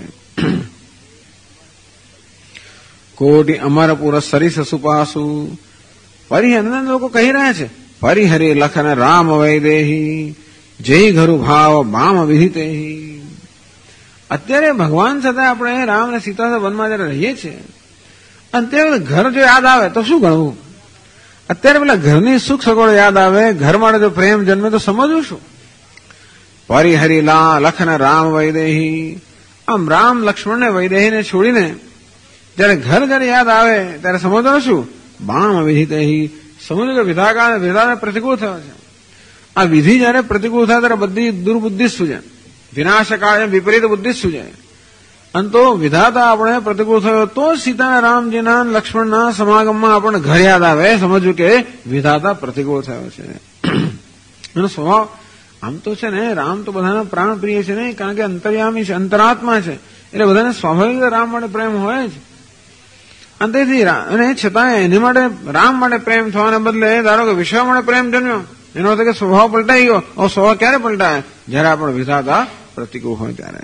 કોટી અમરપુર સરિસ સુપાસુ. પરિહર લોકો કહી રહ્યા છે પરિહરે લખન રામ વૈદેહી, જય ઘરુ ભાવ બામ વિહિતેહી. અત્યારે ભગવાન સાથે આપણે રામ અને સીતા સાથે વનમાં જયારે રહીએ છીએ, અત્યારે ઘર જો યાદ આવે તો શું ગણવું? અત્યારે પેલા ઘરની સુખ સગવડો યાદ આવે, ઘર માટે જો પ્રેમ જન્મે તો સમજવું શું? પરિહરી લખન રામ વૈદેહી. આમ રામ લક્ષ્મણને વૈદેહીને છોડીને જયારે ઘર જયારે યાદ આવે ત્યારે સમજવાનું શું? બામ વિહિતેહી. સમજો કે વિધાને પ્રતિકૂળ થયો છે. આ વિધિ જયારે પ્રતિકૂળ થાય ત્યારે બધી દુર્બુદ્ધિ સૂજે, વિનાશકાળ વિપરીત બુદ્ધિ સૂજે. અને તો વિધાતા આપણે પ્રતિકૂળ થયો તો સીતા રામજીના લક્ષ્મણના સમાગમમાં આપણને ઘર યાદ આવે, સમજવું કે વિધાતા પ્રતિકૂળ થયો છે. એનો સ્વભાવ આમ તો છે ને, રામ તો બધાના પ્રાણ પ્રિય છે ને, કારણ કે અંતર્યામી છે, અંતરાત્મા છે, એટલે બધાને સ્વાભાવિક રામ માટે પ્રેમ હોય જ. અને તેથી અને છતાં એની માટે રામ માટે પ્રેમ થવાને બદલે ધારો કે વિશ્વ માટે પ્રેમ જન્મ્યો, એનો અર્થ કે સ્વભાવ પલટાઈ ગયો. સ્વભાવ ક્યારે પલટાય? જયારે આપણે વિધાતા પ્રતિકૂળ હોય ત્યારે.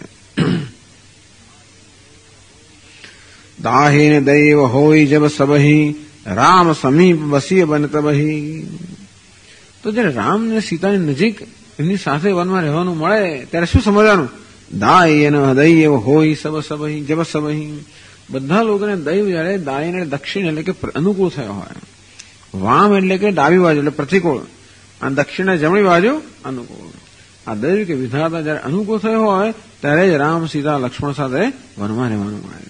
દાહીને દૈવ હોય જબ સબહી, રામ સમીપ બસીય બન તબહી. તો જયારે રામ ને સીતાની નજીક એમની સાથે વનમાં રહેવાનું મળે ત્યારે શું સમજવાનું? દાય દૈવ હોય સબ સબહી જબ સબહી. બધા લોકોને દૈવ જયારે દાય ને દક્ષિણ એટલે કે અનુકૂળ થયો હોય, વામ એટલે કે ડાબી બાજુ એટલે પ્રતિકૂળ, અને દક્ષિણ જમણી બાજુ અનુકૂળ. આ દૈવ કે વિધાતા જયારે અનુકૂળ થયો હોય ત્યારે જ રામ સીતા લક્ષ્મણ સાથે વનમાં રહેવાનું મળે.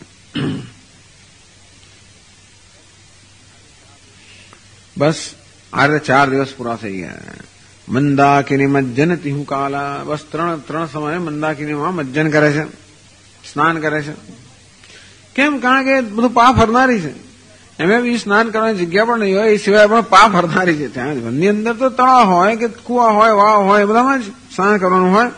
બસ આ રીતે 4 દિવસ પૂરા થઈ ગયા. મંદાકિની મજ્જન તિહુ કાલા. બસ ત્રણ સમયે મંદાકિનીમાં મજ્જન કરે છે, સ્નાન કરે છે. કેમ? કારણ કે બધું પાપ હરનારી છે. એમાં બી સ્નાન કરવાની જગ્યા પણ નહીં હોય, એ સિવાય પણ પાપ હરનારી છે. ત્યાં વનની અંદર તો તળાવ હોય કે કુવા હોય, વાવ હોય, બધામાં જ સ્નાન કરવાનું હોય.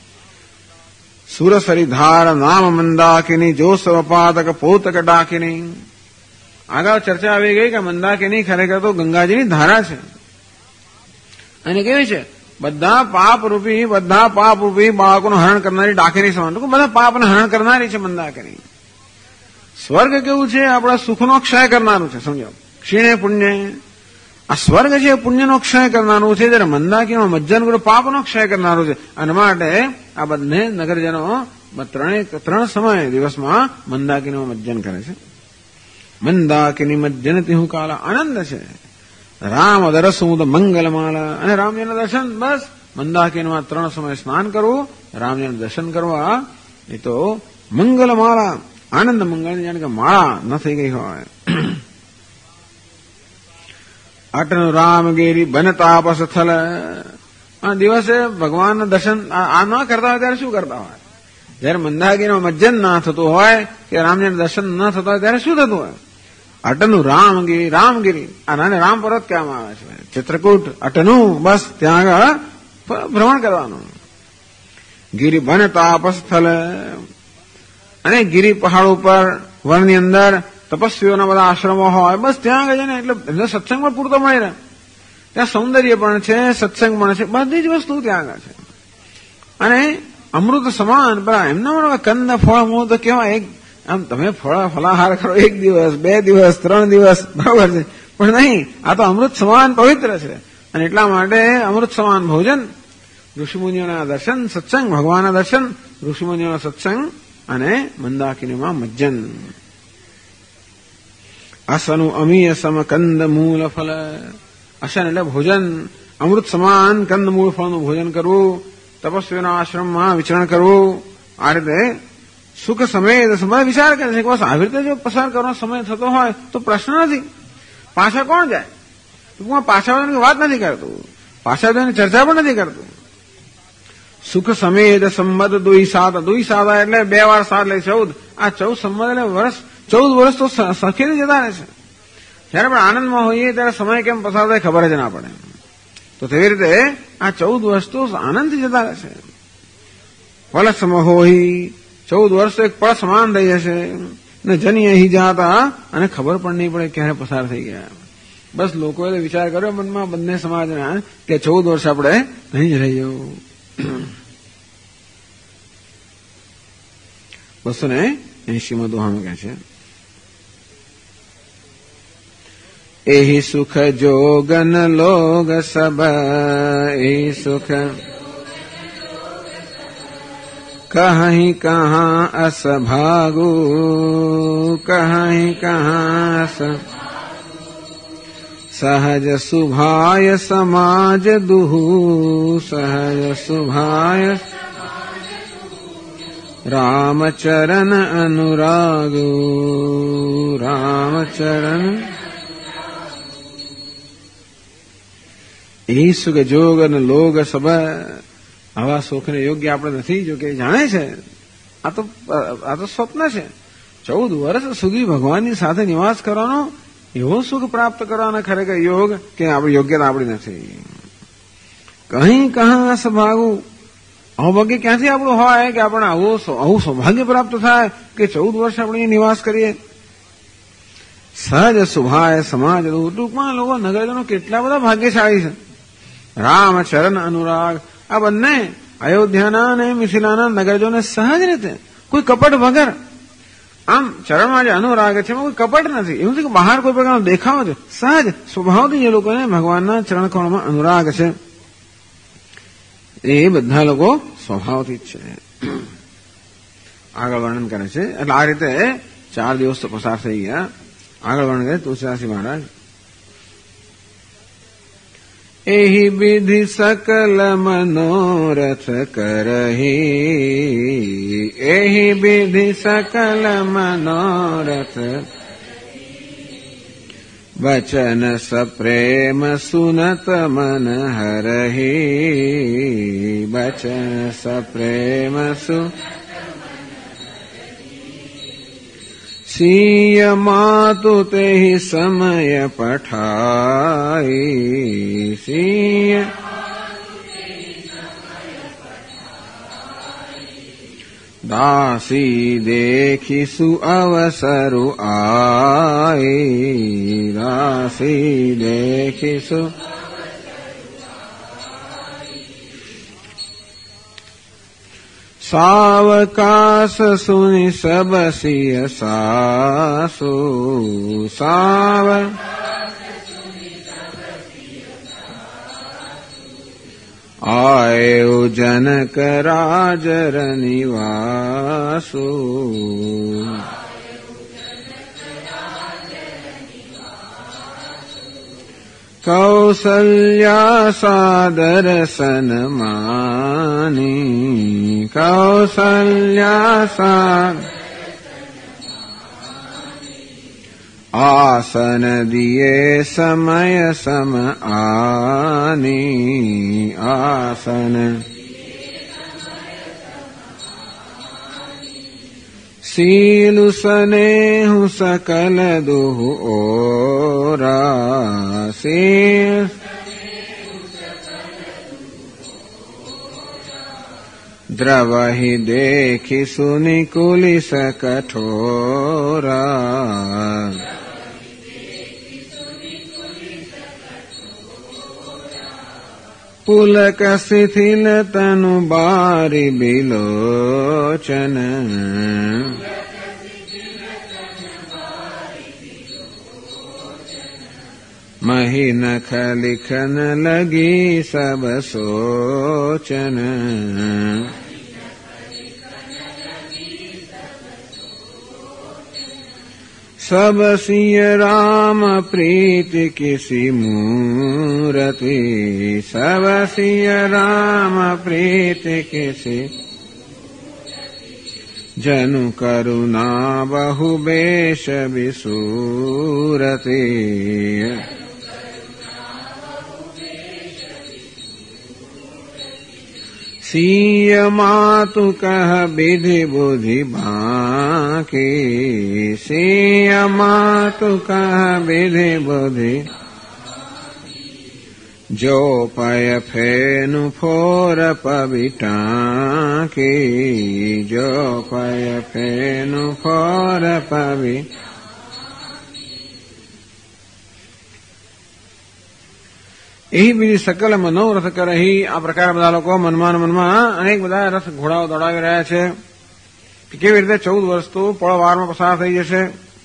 સુરસરી ધાર નામ મંદાકિની, જો સવપાતક પોતક ડાકિની. આગળ ચર્ચા આવી ગઈ કે મંદાકિની ખરેખર તો ગંગાજીની ધારા છે. અને કેવી છે? બધા પાપ રૂપી બાળકોનું હરણ કરનારી ડાકીની સમાન. બધા પાપને હરણ કરનારી છે મંદાકિની. સ્વર્ગ કેવું છે? આપણા સુખનો ક્ષય કરનારું છે. સમજો, ક્ષીણે પુણ્ય. આ સ્વર્ગ છે પુણ્યનો ક્ષય કરનારું છે, જયારે મંદાકીનો મજ્જન ગુરુ પાપનો ક્ષય કરનારું છે. અને માટે આ બંને નગરજનો ત્રણ સમય દિવસમાં મંદાકીનું મજ્જન કરે છે. મંદાકિની મજ્જનતિ હું કાલા આનંદ છે. રામ દરસું મંગલમાલા, અને રામજીના દર્શન, બસ મંદાકિનીમાં 3 સમય સ્નાન કરવું, રામજીના દર્શન કરવા, એ તો મંગલમાળા, આનંદ મંગળ જાણે કે માળા ન થઈ ગઈ હોય. અટનું રામગીરી બનતાપસ થલ. આ દિવસે ભગવાનના દર્શન આ ન કરતા હોય ત્યારે શું કરતા હોય? જયારે મંદાકીનો મજ્જન ના થતું હોય કે રામજીના દર્શન ન થતા હોય ત્યારે શું થતું હોય? અટનું રામગીરી, રામગીરી, આને રામ પર્વત કહેવામાં આવે છે. ચિત્રકૂટ અટનું, બસ ત્યાં આગળ ભ્રમણ કરવાનું. ગિરી બન તાપસ સ્થળ, અને ગિરી પહાડ ઉપર વનની અંદર તપસ્વીઓના બધા આશ્રમો હોય, બસ ત્યાં આગળ છે ને એટલે સત્સંગ પણ પૂરતો મળી રહે. ત્યાં સૌંદર્ય પણ છે, સત્સંગ પણ છે, બધી જ વસ્તુ ત્યાં આગળ છે. અને અમૃત સમાન એમના કંદ ફળ મૂળ તો કેવા, એક આમ તમે ફલાહાર કરો 1 દિવસ 2 દિવસ 3 દિવસ, બરાબર છે, પણ નહીં, આ તો અમૃત સમાન પવિત્ર છે. અને એટલા માટે અમૃત સમાન ભોજન, ઋષિમુનિઓના દર્શન, સત્સંગ, ભગવાનના દર્શન, ઋષિમુનિઓના સત્સંગ, અને મંદાકિનીમાં મજ્જન. અસનું અમીય સમ કંદ મૂળ ફલ. અસન એટલે ભોજન, અમૃત સમાન કંદ મૂળ ફળનું ભોજન કરવું, તપસ્વીના આશ્રમમાં વિચરણ કરવું. આ રીતે સુખ સમય સમય વિચાર કરે છે કે બસ આવી રીતે જો પસાર કરવાનો સમય થતો હોય તો પ્રશ્ન નથી. પાછા કોણ જાય? ટૂંકમાં પાછા આવવાની વાત નથી કરતું, પાછા આવવાની ચર્ચા પણ નથી કરતું. સુખ સમેત સંમત દુઈ સાદા એટલે 2 વાર 7 એટલે 14. આ 14 સંમત એટલે વર્ષ, 14 વર્ષ તો સખેરી જતા રહે છે. જયારે પણ આનંદમાં હોઈએ ત્યારે સમય કેમ પસાર થાય ખબર જ ના પડે. તો તેવી રીતે આ 14 વર્ષ તો આનંદથી જતા રહે છે. પલસમ હોય 14 વર્ષ તો એક પળ સમાન થઈ જશે ને. જની અહીં જાતા, અને ખબર પણ નહીં પડે ક્યારે પસાર થઈ ગયા. બસ લોકોએ વિચાર કર્યો મનમાં બંને સમાજના કે 14 વર્ષ આપણે અહીં જ રહી જવું. 280 દોહાનું કહે છે, એહી સુખ જોગન લોગ સબ, એહી સુખ કહી કહા અસ ભાગુ, કહી કહા અસ સહજ સુભાય સમાજ દુહુ, સહજ સુભાય રામચરણ અનુરાગુ, રામચરણ. એ સુખ જોગ અને લોગ સબ, આવા સુખને યોગ્ય આપણે નથી, જો કે જાણે છે આ તો સ્વપ્ન છે. 14 વર્ષ સુધી ભગવાનની સાથે નિવાસ કરવાનો, એવો સુખ પ્રાપ્ત કરવાના ખરેખર યોગ કે આપણી યોગ્યતા આપણી નથી. કहीं કહા સભાગું, આવું ભાગ્ય ક્યાંથી આપણું હોય કે આપણે આવું સૌભાગ્ય પ્રાપ્ત થાય કે 14 વર્ષ આપણે નિવાસ કરીએ. સહજ સુભાય સમાજ, ટૂંકમાં લોકો નગરજનો કેટલા બધા ભાગ્યશાળી છે. રામચરણ અનુરાગ, આ બંને અયોધ્યાના અને મિથિલાના નગરજોને સહજ રીતે, કોઈ કપટ વગર, આમ ચરણમાં જે અનુરાગ છે એમાં કોઈ કપટ નથી. એવું છે કે બહાર કોઈ પ્રકારનો દેખાવ છે, સહજ સ્વભાવથી જે લોકોને ભગવાનના ચરણકમળમાં અનુરાગ છે એ બધા લોકો સ્વભાવથી જ છે. આગળ વર્ણન કરે છે. એટલે આ રીતે 4 દિવસ તો પસાર થઈ ગયા. આગળ વર્ણન કરે તુલસીદાસજી મહારાજ, એહી વિધિ સકલ મનોરથ કરહી, એહી વિધિ સકલ મનોરથ, વચન સપ્રેમ સુનત મન હરહી, વચન સપ્રેમ સુ સિય માતુ તે સમય પઠાઈ, સિય દાસી દેખીસુ અવસરુ આઈ, દાસી દેખીસુ સાવકાશ સુની સબ સિય સાસુ, સાવ આયુ જનક રાજર નિવાસુ કૌસલ્યા સાદર સન્માની કૌસલ્યા સાદર આસન દિયે સમય સમ આની આસન सीलु सनेहु सकल दुहु ओरा सील द्रवहि देखि सुनि कुलिस कठोरा पुलक शिथिल तनु बारि बिलोचन मही नख लिखन लगी सब सोचन सब सिय राम प्रीति किसी मूरति सब सिय राम प्रीति किसी जनु करुणा बहु बेश विसूरति सीय मातु कह विधि बुद्धि बाकी सीय मातु कह विधि बुद्धि जो पय फेनु फोर पविटाकी जो पय फेनु फोर पवि यही બીજી સકલ મનોરથ કરહી આ પ્રકાર બધા લોકો મનમાં મનમાં અનેક બધા રથ ઘોડાઓ દોડાવી રહ્યા છે કે કેવી રીતે 14 વર્ષ તો પળવારમાં પસાર થઈ જશે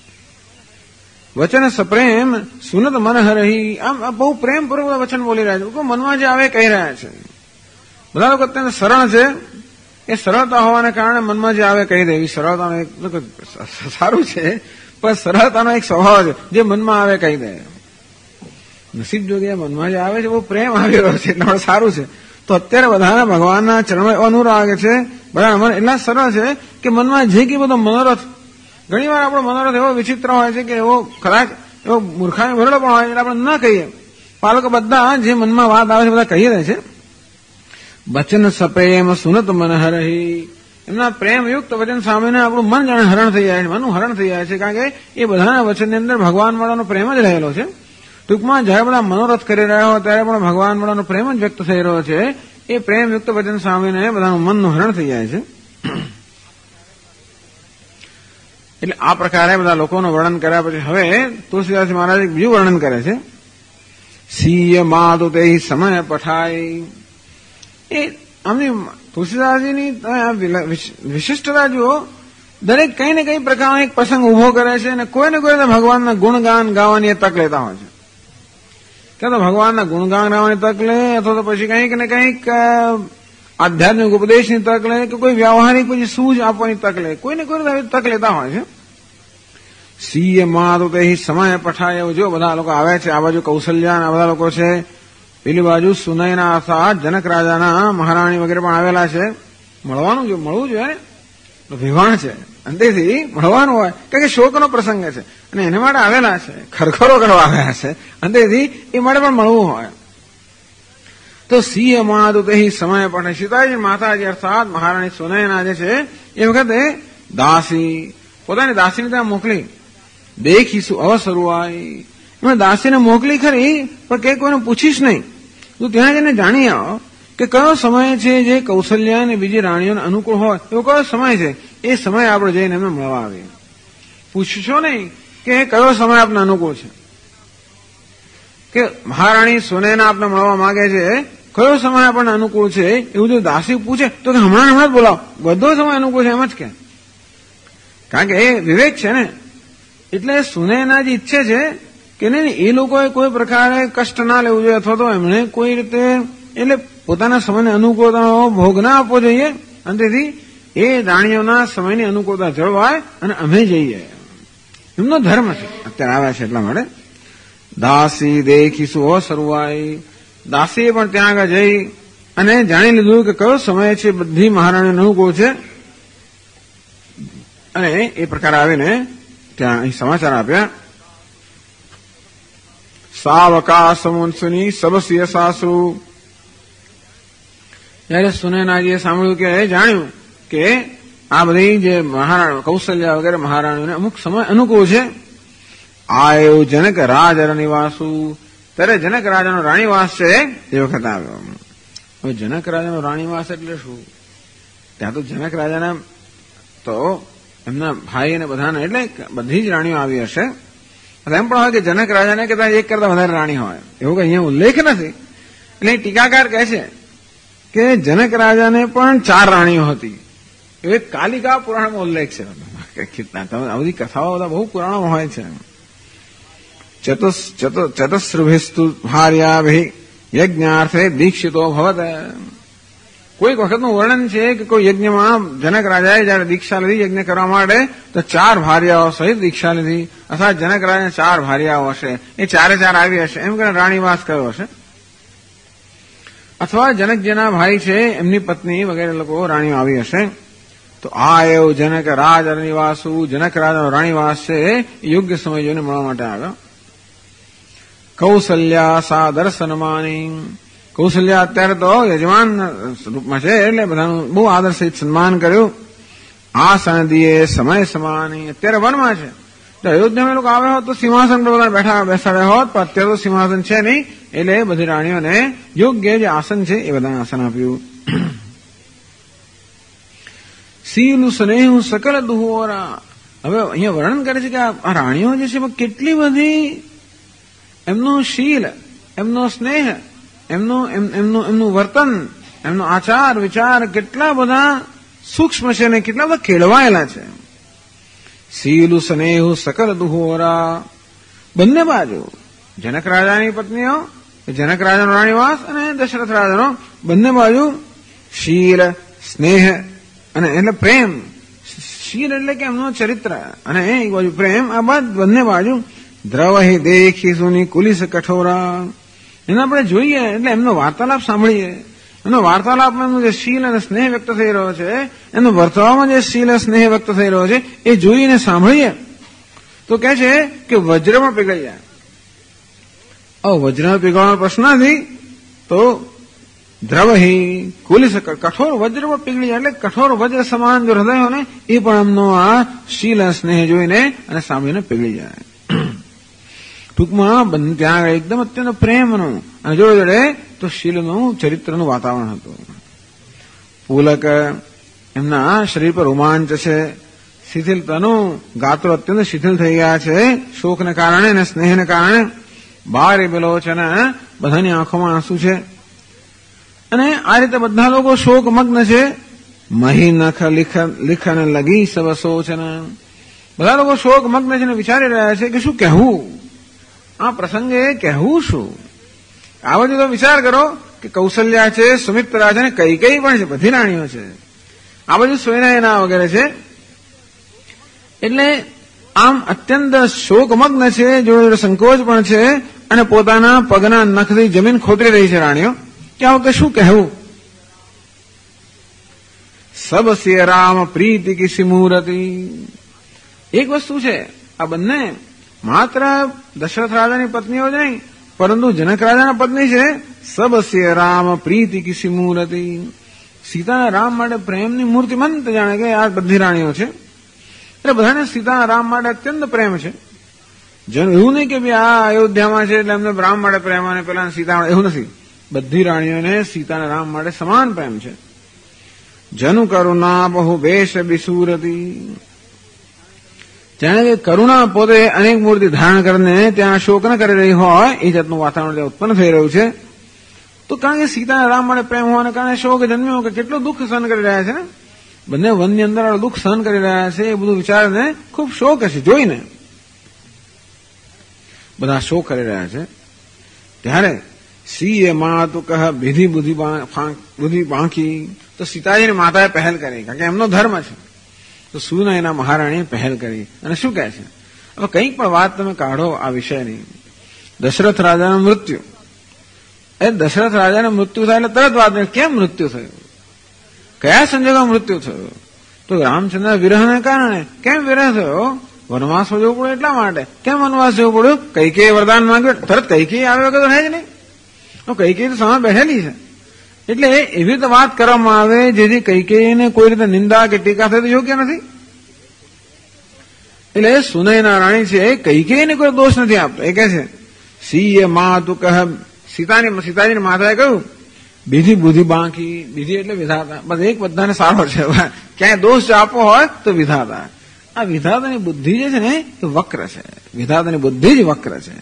વચન સપ્રેમ સુનત મન હરહી આમ બહુ પ્રેમપૂર્વક વચન બોલી રહ્યા છે મનમાં જે આવે કહી રહ્યા છે બધા લોકો અત્યંત સરળ છે એ સરળતા હોવાને કારણે મનમાં જે આવે કહી દે એવી સરળતાનો એક સારું છે પણ સરળતાનો એક સ્વભાવ છે જે મનમાં આવે કહી દે નસીબ જોગી મનમાં જે આવે છે બહુ પ્રેમ આવી રહ્યો છે એટલે સારું છે તો અત્યારે બધાના ભગવાનના ચરણમાં અનુરાગ છે બધા મન એટલા સરળ છે કે મનમાં જે કે બધો મનોરથ ઘણી વાર આપણો મનોરથ એવો વિચિત્ર હોય છે કે એવો કદાચ એવો મૂર્ખામી ભરેલો પણ હોય એટલે આપણે ન કહીએ પાલકો બધા જે મનમાં વાત આવે છે બધા કહી દે છે વચન સપ્રેમ સુનત મન હરહી એમના પ્રેમયુક્ત વચન સામે આપણું મન જાણે હરણ થઈ જાય છે મનનું હરણ થઈ જાય છે કારણ કે એ બધાના વચનની અંદર ભગવાન વાળાનો પ્રેમ જ રહેલો છે ટૂંકમાં જયારે બધા મનોરથ કરી રહ્યા હોય ત્યારે પણ ભગવાન વાળાનો પ્રેમ જ વ્યક્ત થઈ રહ્યો છે એ પ્રેમયુક્ત વચન સામે બધાનું મનનું હરણ થઈ જાય છે એટલે આ પ્રકારે બધા લોકોનું વર્ણન કર્યા પછી હવે તુલસીદાસ મહારાજ બીજું વર્ણન કરે છે સિંહ માતુ તે સમય પઠાય એ આમની તુલસીદાસજીની વિશિષ્ટતા જુઓ દરેક કઈ ને કઈ પ્રકારનો એક પ્રસંગ ઉભો કરે છે અને કોઈ ને કોઈ ભગવાનના ગુણગાન ગાવાની એ તક લેતા હોય છે ક્યાં તો ભગવાનના ગુણગાન ગાવાની તક લે અથવા તો પછી કંઈક ને કંઈક આધ્યાત્મિક ઉપદેશની તક લે કે કોઈ વ્યવહારિક પછી સૂઝ આપવાની તક લે કોઈને કોઈ તક લેતા હોય છે સિંહ માતુ તે સમય પઠાય એવું જો બધા લોકો આવે છે આ બાજુ કૌશલ્યા આ બધા લોકો છે પેલી બાજુ સુનયના અર્થાત જનક રાજાના મહારાણી વગેરે પણ આવેલા છે મળવું જોઈએ ને વિવાહ છે અંતેથી મળવાનું હોય કારણ કે શોકનો પ્રસંગ છે અને એના માટે આવેલા છે ખરખરો કરવા આવ્યા છે અંતેથી એ માટે પણ મળવું હોય તો સિંહ માતુ તે સમય પણ સીતાજી માતાજી અર્થાત મહારાણી સુનયના જે છે એ વખતે દાસી પોતાની દાસીને ત્યાં મોકલી દેખીશું અવસરુઆઈ એમાં દાસીને મોકલી ખરી પણ કે કોઈને પૂછીશ નહીં તું ત્યાં જઈને જાણી આવો કે કયો સમય છે જે કૌશલ્યા અને બીજી રાણીઓને અનુકૂળ હોય એવો કયો સમય છે એ સમય આપણે જઈને એમને મળવા આવીએ પૂછશો નહીં કે કયો સમય આપને અનુકૂળ છે કે મહારાણી સુનયના આપને મળવા માંગે છે કયો સમય આપણને અનુકૂળ છે એવું જો દાસી પૂછે તો કે હમણાં જ બોલાવો બધો સમય અનુકૂળ છે એમ જ કે કારણ કે એ વિવેક છે ને એટલે સુનયના જે ઈચ્છે છે કે નહીં એ લોકોએ કોઈ પ્રકારે કષ્ટ ના લેવું જોઈએ અથવા તો એમણે કોઈ રીતે એટલે પોતાના સમયને અનુકૂળતાનો ભોગ ના આપવો જોઈએ, અને તેથી એ રાણીઓના સમયની અનુકૂળતા જળવાય અને અમે જઈએ, એમનો ધર્મ છે. અત્યારે આવ્યા છે એટલા માટે. દાસી દેખીશું હો સરુવાઈ, દાસીએ પણ ત્યાં આગળ જઈ અને જાણી લીધું કે કયો સમય છે બધી મહારાણીઓને અનુકૂળ છે, અને એ પ્રકારે આવીને ત્યાં અહીં સમાચાર આપ્યા. સાવકા સમુન્સુની સબસિય સાસુ. જયારે સુનયનાજીએ સાંભળ્યું કે જાણ્યું કે આ બધી જે મહારાણી કૌશલ્યા વગેરે મહારાણીઓને અમુક સમય અનુકૂળ છે. આયો જનક રાજ નિવાસુ, ત્યારે જનક રાજાનો રાણીવાસ છે એ વખત આવ્યો. હવે જનક રાજાનો રાણીવાસ એટલે શું? ત્યાં તો જનક રાજાના તો એમના ભાઈ અને બધાને એટલે બધી જ રાણીઓ આવી હશે. એમ પણ હોય કે જનક રાજાને કદાચ એક કરતા વધારે રાણી હોય, એવું કઈ અહીંયા ઉલ્લેખ નથી. એટલે ટીકાકાર કહે છે કે જનક રાજાને પણ 4 રાણીઓ હતી, એ કાલિકા પુરાણમાં ઉલ્લેખ છે. આ બધી કથાઓ બધા બહુ પુરાણોમાં હોય છે. ચતુસ્રુભિસ્તુ ભાર્યાભિ યજ્ઞાર્થે દીક્ષિતો ભવત. કોઈક વખતનું વર્ણન છે કે કોઈ યજ્ઞમાં જનક રાજાએ જયારે દીક્ષા લીધી યજ્ઞ કરવા માટે તો 4 ભાર્યાઓ સહિત દીક્ષા લીધી, અથવા જનક રાજાને 4 ભાર્યાઓ હશે, એ 4 આવી હશે, એમ કરીને રાણીવાસ કયો હશે. અથવા જનકજીના ભાઈ છે એમની પત્ની વગેરે લોકો રાણીઓ આવી હશે. તો આ એવું જનક રાજ નિવાસુ, જનક રાજાનો રાણીવાસ છે એ યોગ્ય સમય જોઈને મળવા માટે આવ્યો. કૌશલ્યા સા દર્શનમાની. કૌશલ્યા અત્યારે તો યજમાન રૂપમાં છે એટલે બધાનું બહુ આદર સહિત સન્માન કર્યું. આસન દીએ સમય સમાની. અત્યારે વનમાં છે, તો અયોધ્યામાં લોકો આવ્યા હોત તો સિંહાસન પર બધા બેસાડ્યા હોત, પણ અત્યારે તો સિંહાસન છે નહીં, એટલે બધી રાણીઓને યોગ્ય જે આસન છે એ બધાને આસન આપ્યું. સીલું સ્નેહ સકલ દુહોરા. હવે અહીંયા વર્ણન કરે છે કે આ રાણીઓ જે છે કેટલી બધી એમનું શીલ, એમનો સ્નેહ, એમનું વર્તન, એમનો આચાર વિચાર કેટલા બધા સૂક્ષ્મ છે ને કેટલા બધા કેળવાયેલા છે. સીલુ સ્નેહુ સકલ દુહોરા. બંને બાજુ જનક રાજાની પત્નીઓ, જનક રાજાનો રાણીવાસ અને દશરથ રાજાનો, બંને બાજુ શીલ, સ્નેહ અને એટલે પ્રેમ. શીલ એટલે કે એમનું ચરિત્ર, અને એક બાજુ પ્રેમ. આ બંને બાજુ દ્રવહી દેખી સુની કુલિસ કઠોરા. એને આપણે જોઈએ એટલે એમનો વાર્તાલાપ સાંભળીએ, એનો વાર્તાલાપમાં એમનો જે શીલ અને સ્નેહ વ્યક્ત થઈ રહ્યો છે, એનો વર્તવામાં જે શીલ અને સ્નેહ વ્યક્ત થઈ રહ્યો છે એ જોઈને સાંભળીએ તો કહે છે કે વજ્રમાં પીગળી જાય. વજ્રમાં પીગળવાનો પ્રશ્ન નથી, તો દ્રવહી કુલિસ કઠોર વજ્રમાં પીગળી જાય એટલે કઠોર વજ્ર સમાન જો હૃદય હોય ને એ પણ એમનો આ શીલ અને સ્નેહ જોઈને અને સાંભળીને પીગળી જાય. ટૂંકમાં ત્યાં એકદમ અત્યંત પ્રેમનું અને જોડે જોડે તો શીલનું ચરિત્રનું વાતાવરણ હતું. પુલક એમના શરીર પર રોમાંચ છે, શિથિલતાનું ગાત્રો અત્યંત શિથિલ થઈ ગયા છે શોકને કારણે અને સ્નેહને કારણે. બારે બેલોચન, બધાની આંખોમાં આંસુ છે, અને આ રીતે બધા લોકો શોકમગ્ન છે. મહી નખ લિખન લગી સબ સોચન. બધા લોકો શોકમગ્ન છે ને વિચારી રહ્યા છે કે શું કહેવું આ પ્રસંગે, કહેવું શું. આ બધું તો વિચાર કરો કે કૌશલ્યા છે, સુમિત્રા છે ને કઈ પણ છે, બધી રાણીઓ છે. આ બધું સોયના વગેરે છે. એટલે આમ અત્યંત શોકમગ્ન છે, જોડે જોડે સંકોચ પણ છે, અને પોતાના પગના નખથી જમીન ખોતરી રહી છે રાણીઓ કે આ વખતે શું કહેવું. સબ સિય રામ પ્રીતિ કી સિમૂરતી. એક વસ્તુ છે, આ બંને માત્ર દશરથ રાજાની પત્નીઓ જ નહીં, પરંતુ જનક રાજાના પત્ની છે. સબસ્ય રામ પ્રીતિ કી સિમૂરતી. સીતાના રામ માટે પ્રેમની મૂર્તિમંત જાણે કે આ બધી રાણીઓ છે. એટલે બધાને સીતાના રામ માટે અત્યંત પ્રેમ છે. એવું નહીં કે આ અયોધ્યામાં છે એટલે એમને રામ માટે પ્રેમ અને પેલા સીતા માટે, એવું નથી. બધી રાણીઓને સીતાના રામ માટે સમાન પ્રેમ છે. જનુ કરુણા બહુ બેશ બિસુરતી. જાણે કે કરુણા પોતે અનેક મૂર્તિ ધારણ કરીને ત્યાં શોક ન કરી રહી હોય એ જાતનું વાતાવરણ ત્યાં ઉત્પન્ન થઈ રહ્યું છે. તો કારણ કે સીતાના રામ માટે પ્રેમ હોવાને કારણે શોક જન્મ્યો કે કેટલું દુઃખ સહન કરી રહ્યા છે ને, બંને વનની અંદર દુઃખ સહન કરી રહ્યા છે, એ બધું વિચારીને ખૂબ શોક હશે. જોઈને બધા શોક કરી રહ્યા છે. ત્યારે सीए मां तो कह विधि बुद्धि बांकी, તો સીતાજીની માતાએ પહેલ કરી, કારણ કે એમનો ધર્મ છે. તો સુનયના મહારાણીએ પહેલ કરી અને શું કહે છે, હવે કંઈક પણ વાત તમે કાઢો આ વિષયની. દશરથ રાજાનું મૃત્યુ, એ દશરથ રાજાનું મૃત્યુ થાય એટલે તરત વાત કેમ મૃત્યુ થયું, કયા સંજોગોમાં મૃત્યુ થયું, તો રામચંદ્ર વિરહને કારણે. કેમ વિરહ થયો, વનવાસમાં જવું પડ્યું એટલા માટે. કેમ વનવાસ જવું પડ્યું, કૈકેયીએ વરદાન માંગ્યું, તરત કૈકેયી આવ્યો વગર તો હે જ નહીં. કૈકેયી તો સામે બેઠેલી છે, એટલે એવી રીતે વાત કરવામાં આવે જેથી કૈકેયીને કોઈ રીતે નિંદા કે ટીકા થાય તો યોગ્ય નથી. એટલે સુનયના રાણી છે કૈકેયીને કોઈ દોષ નથી આપતો. એ કહે છે સીએ મા તું કહ, સીતાજીની માતાએ કહ્યું બીજી બુદ્ધિ બાંકી. બીજી એટલે વિધાતા, બસ એક બધાને સારો છે, ક્યાંય દોષ આપવો હોય તો વિધાતા. આ વિધાતાની બુદ્ધિ જે છે ને એ વક્ર છે. વિધાતાની બુદ્ધિ જ વક્ર છે.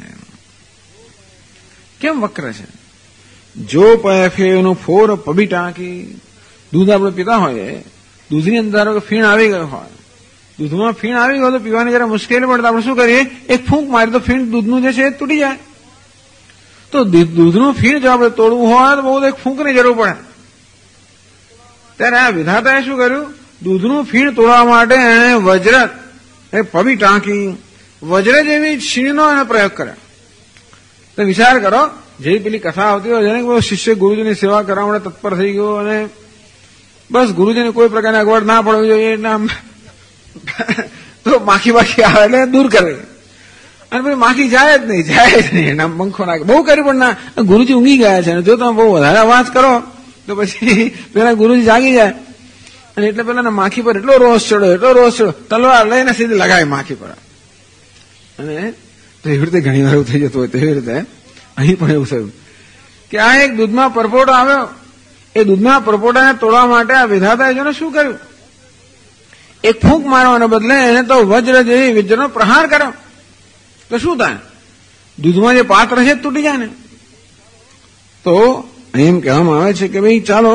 કેમ વક્ર છે, જો પફેનું ફોર પબી ટાંકી. દૂધ આપણે પીતા હોઈએ, દૂધની અંદર ફીણ આવી ગયો હોય, દૂધમાં ફીણ આવી ગયો તો પીવાની જરા મુશ્કેલી પડે તો આપણે શું કરીએ, એક ફૂંક મારી તો ફીણ દૂધનું જે છે એ તૂટી જાય. તો દૂધનું ફીણ જો આપણે તોડવું હોય તો બહુ એક ફૂંકની જરૂર પડે. ત્યારે આ વિધાતાએ શું કર્યું, દૂધનું ફીણ તોડવા માટે એણે વજ્ર એ પબી ટાંકી, વજ્ર જેવી છીણીનો એને પ્રયોગ કર્યો. તો વિચાર કરો, જે પેલી કથા આવતી હોય છે ને, શિષ્ય ગુરુજીની સેવા કરવા માટે તત્પર થઈ ગયો અને બસ ગુરુજીને કોઈ પ્રકારની અગવડ ના પડવી જોઈએ એટલે આમ તો માખી આવે એટલે દૂર કરે. અને પછી માખી જાય જ નહીં, એના પંખો નાખે. બહુ કરી પણ ના, ગુરુજી ઊંઘી ગયા છે, જો તમે બહુ વધારે અવાજ કરો તો પછી પેલા ગુરુજી જાગી જાય. અને એટલે પેલા માખી પર એટલો રોષ ચડ્યો, તલવાર લઈને સીધી લગાવી માખી પર. અને તો એવી રીતે ઘણી વાર એવું થઈ જતું હોય, તેવી રીતે અહીં પણ એવું થયું કે આ એક દૂધમાં પરપોટો આવ્યો. એ દૂધના પરપોટાને તોડવા માટે આ વિધાતાએ જોને શું કર્યું, એક ફૂંક મારવાને બદલે એને તો વજ્ર જેવી વિજ્રનો પ્રહાર કર્યો. તો શું થાય, દૂધમાં જે પાત્ર છે તૂટી જાય ને. તો એમ કહેવામાં આવે છે કે ભાઈ ચાલો,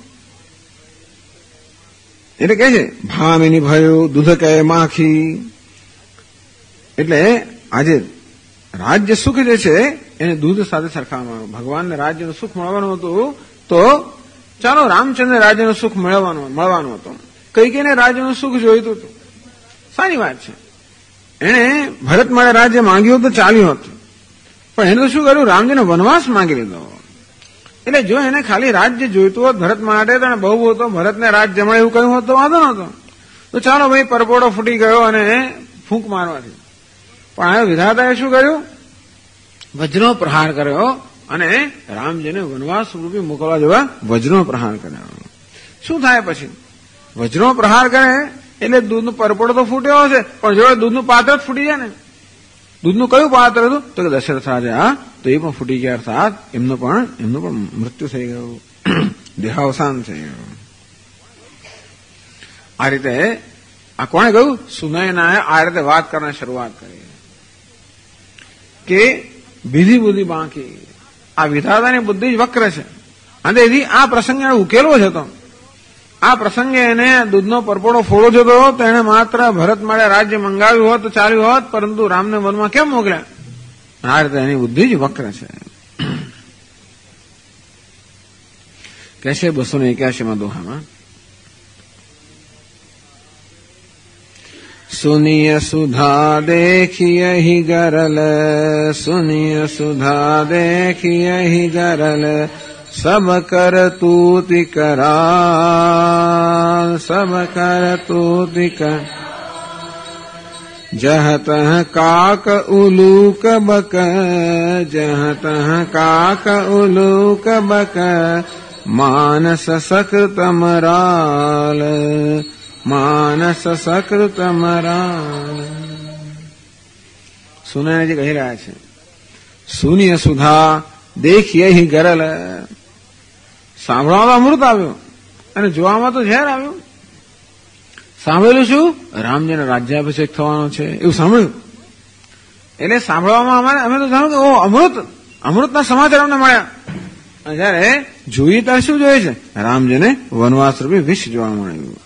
એટલે કહે છે ભામિની ભયું દૂધ કહે માખી. એટલે આજે રાજ્ય સુખ જે છે એને દૂધ સાથે સરખાવવામાં આવ્યું. ભગવાનને રાજ્યનું સુખ મળવાનું હતું તો ચાલો રામચંદ્ર રાજ્યનું સુખ મળવાનું હતું. કૈકેયીને રાજ્યનું સુખ જોઈતું હતું, સારી વાત છે. એણે ભરત માટે રાજ્ય માંગ્યું તો ચાલ્યું હતું, પણ એને તો શું કર્યું, રામજીને વનવાસ માંગી લીધો. એટલે જો એને ખાલી રાજ્ય જોઈતું હોત ભરત માટે તો બહુ હતો, ભરતને રાજ્ય મળે એવું કહ્યું હોત તો વાંધો નહોતો. તો ચાલો ભાઈ પરપોટો ફૂટી ગયો અને ફૂંક મારવાથી. પણ હવે વિધાતાએ શું કર્યું, વજ્રનો પ્રહાર કર્યો અને રામજીને વનવાસ રૂપી મોકલવા જેવા વજ્રનો પ્રહાર કર્યો. શું થાય પછી, વજ્રનો પ્રહાર કરે એટલે દૂધનો પરપોટો તો ફૂટ્યો હશે, પણ જો દૂધનું પાત્ર જ ફૂટી જાય ને. દૂધનું કયું પાત્ર હતું, તો કે દશરથ રાજા, તો એ પણ ફૂટી ગયા, અર્થાત એમનું પણ મૃત્યુ થઈ ગયું, દેહાવસાન થઈ ગયું. આ રીતે આ કોણે કહ્યું, સુનયનાએ આ રીતે વાત કરવાની શરૂઆત કરી કે બીજી બુદ્ધિ બાકી. આ વિધાતાની બુદ્ધિ જ વક્ર છે અને એથી આ પ્રસંગ એને ઉકેલવો જ હતો. આ પ્રસંગે એને દૂધનો પરપોટો ફોડો જતો તો એને માત્ર ભરત માટે રાજ્ય મંગાવ્યું હોત તો ચાલ્યું હોત, પરંતુ રામને વનમાં કેમ મોકલ્યા. આ રીતે એની બુદ્ધિ જ વક્ર છે. કહેશે 281 દોહામાં, सुनिय सुधा देखिए ही गरल, सुनिय सुधा देखिए ही गरल, सब कर तूति कराल, सब कर तूति कर. जह तह काक उलूक बक, जह तह काक उलूक बक, मानस सकृत मराल, मानस सकृत मराल. સુનયજી કહી રહ્યા છે, સુનિય સુધા દેખીએ હિ ગરલ. સાંભળવામાં અમૃત આવ્યું અને જોવામાં તો ઝેર આવ્યું. સાંભળેલું શું, રામજીને રાજ્યાભિષેક થવાનો છે એવું સાંભળ્યું. એટલે સાંભળવામાં અમે તો જાણ્યું કે ઓ અમૃતના સમાચાર અમને મળ્યા. જયારે જોઈએ ત્યારે શું જોઈએ છે, રામજીને વનવાસ રૂપી વિષ જોવા મળ્યું.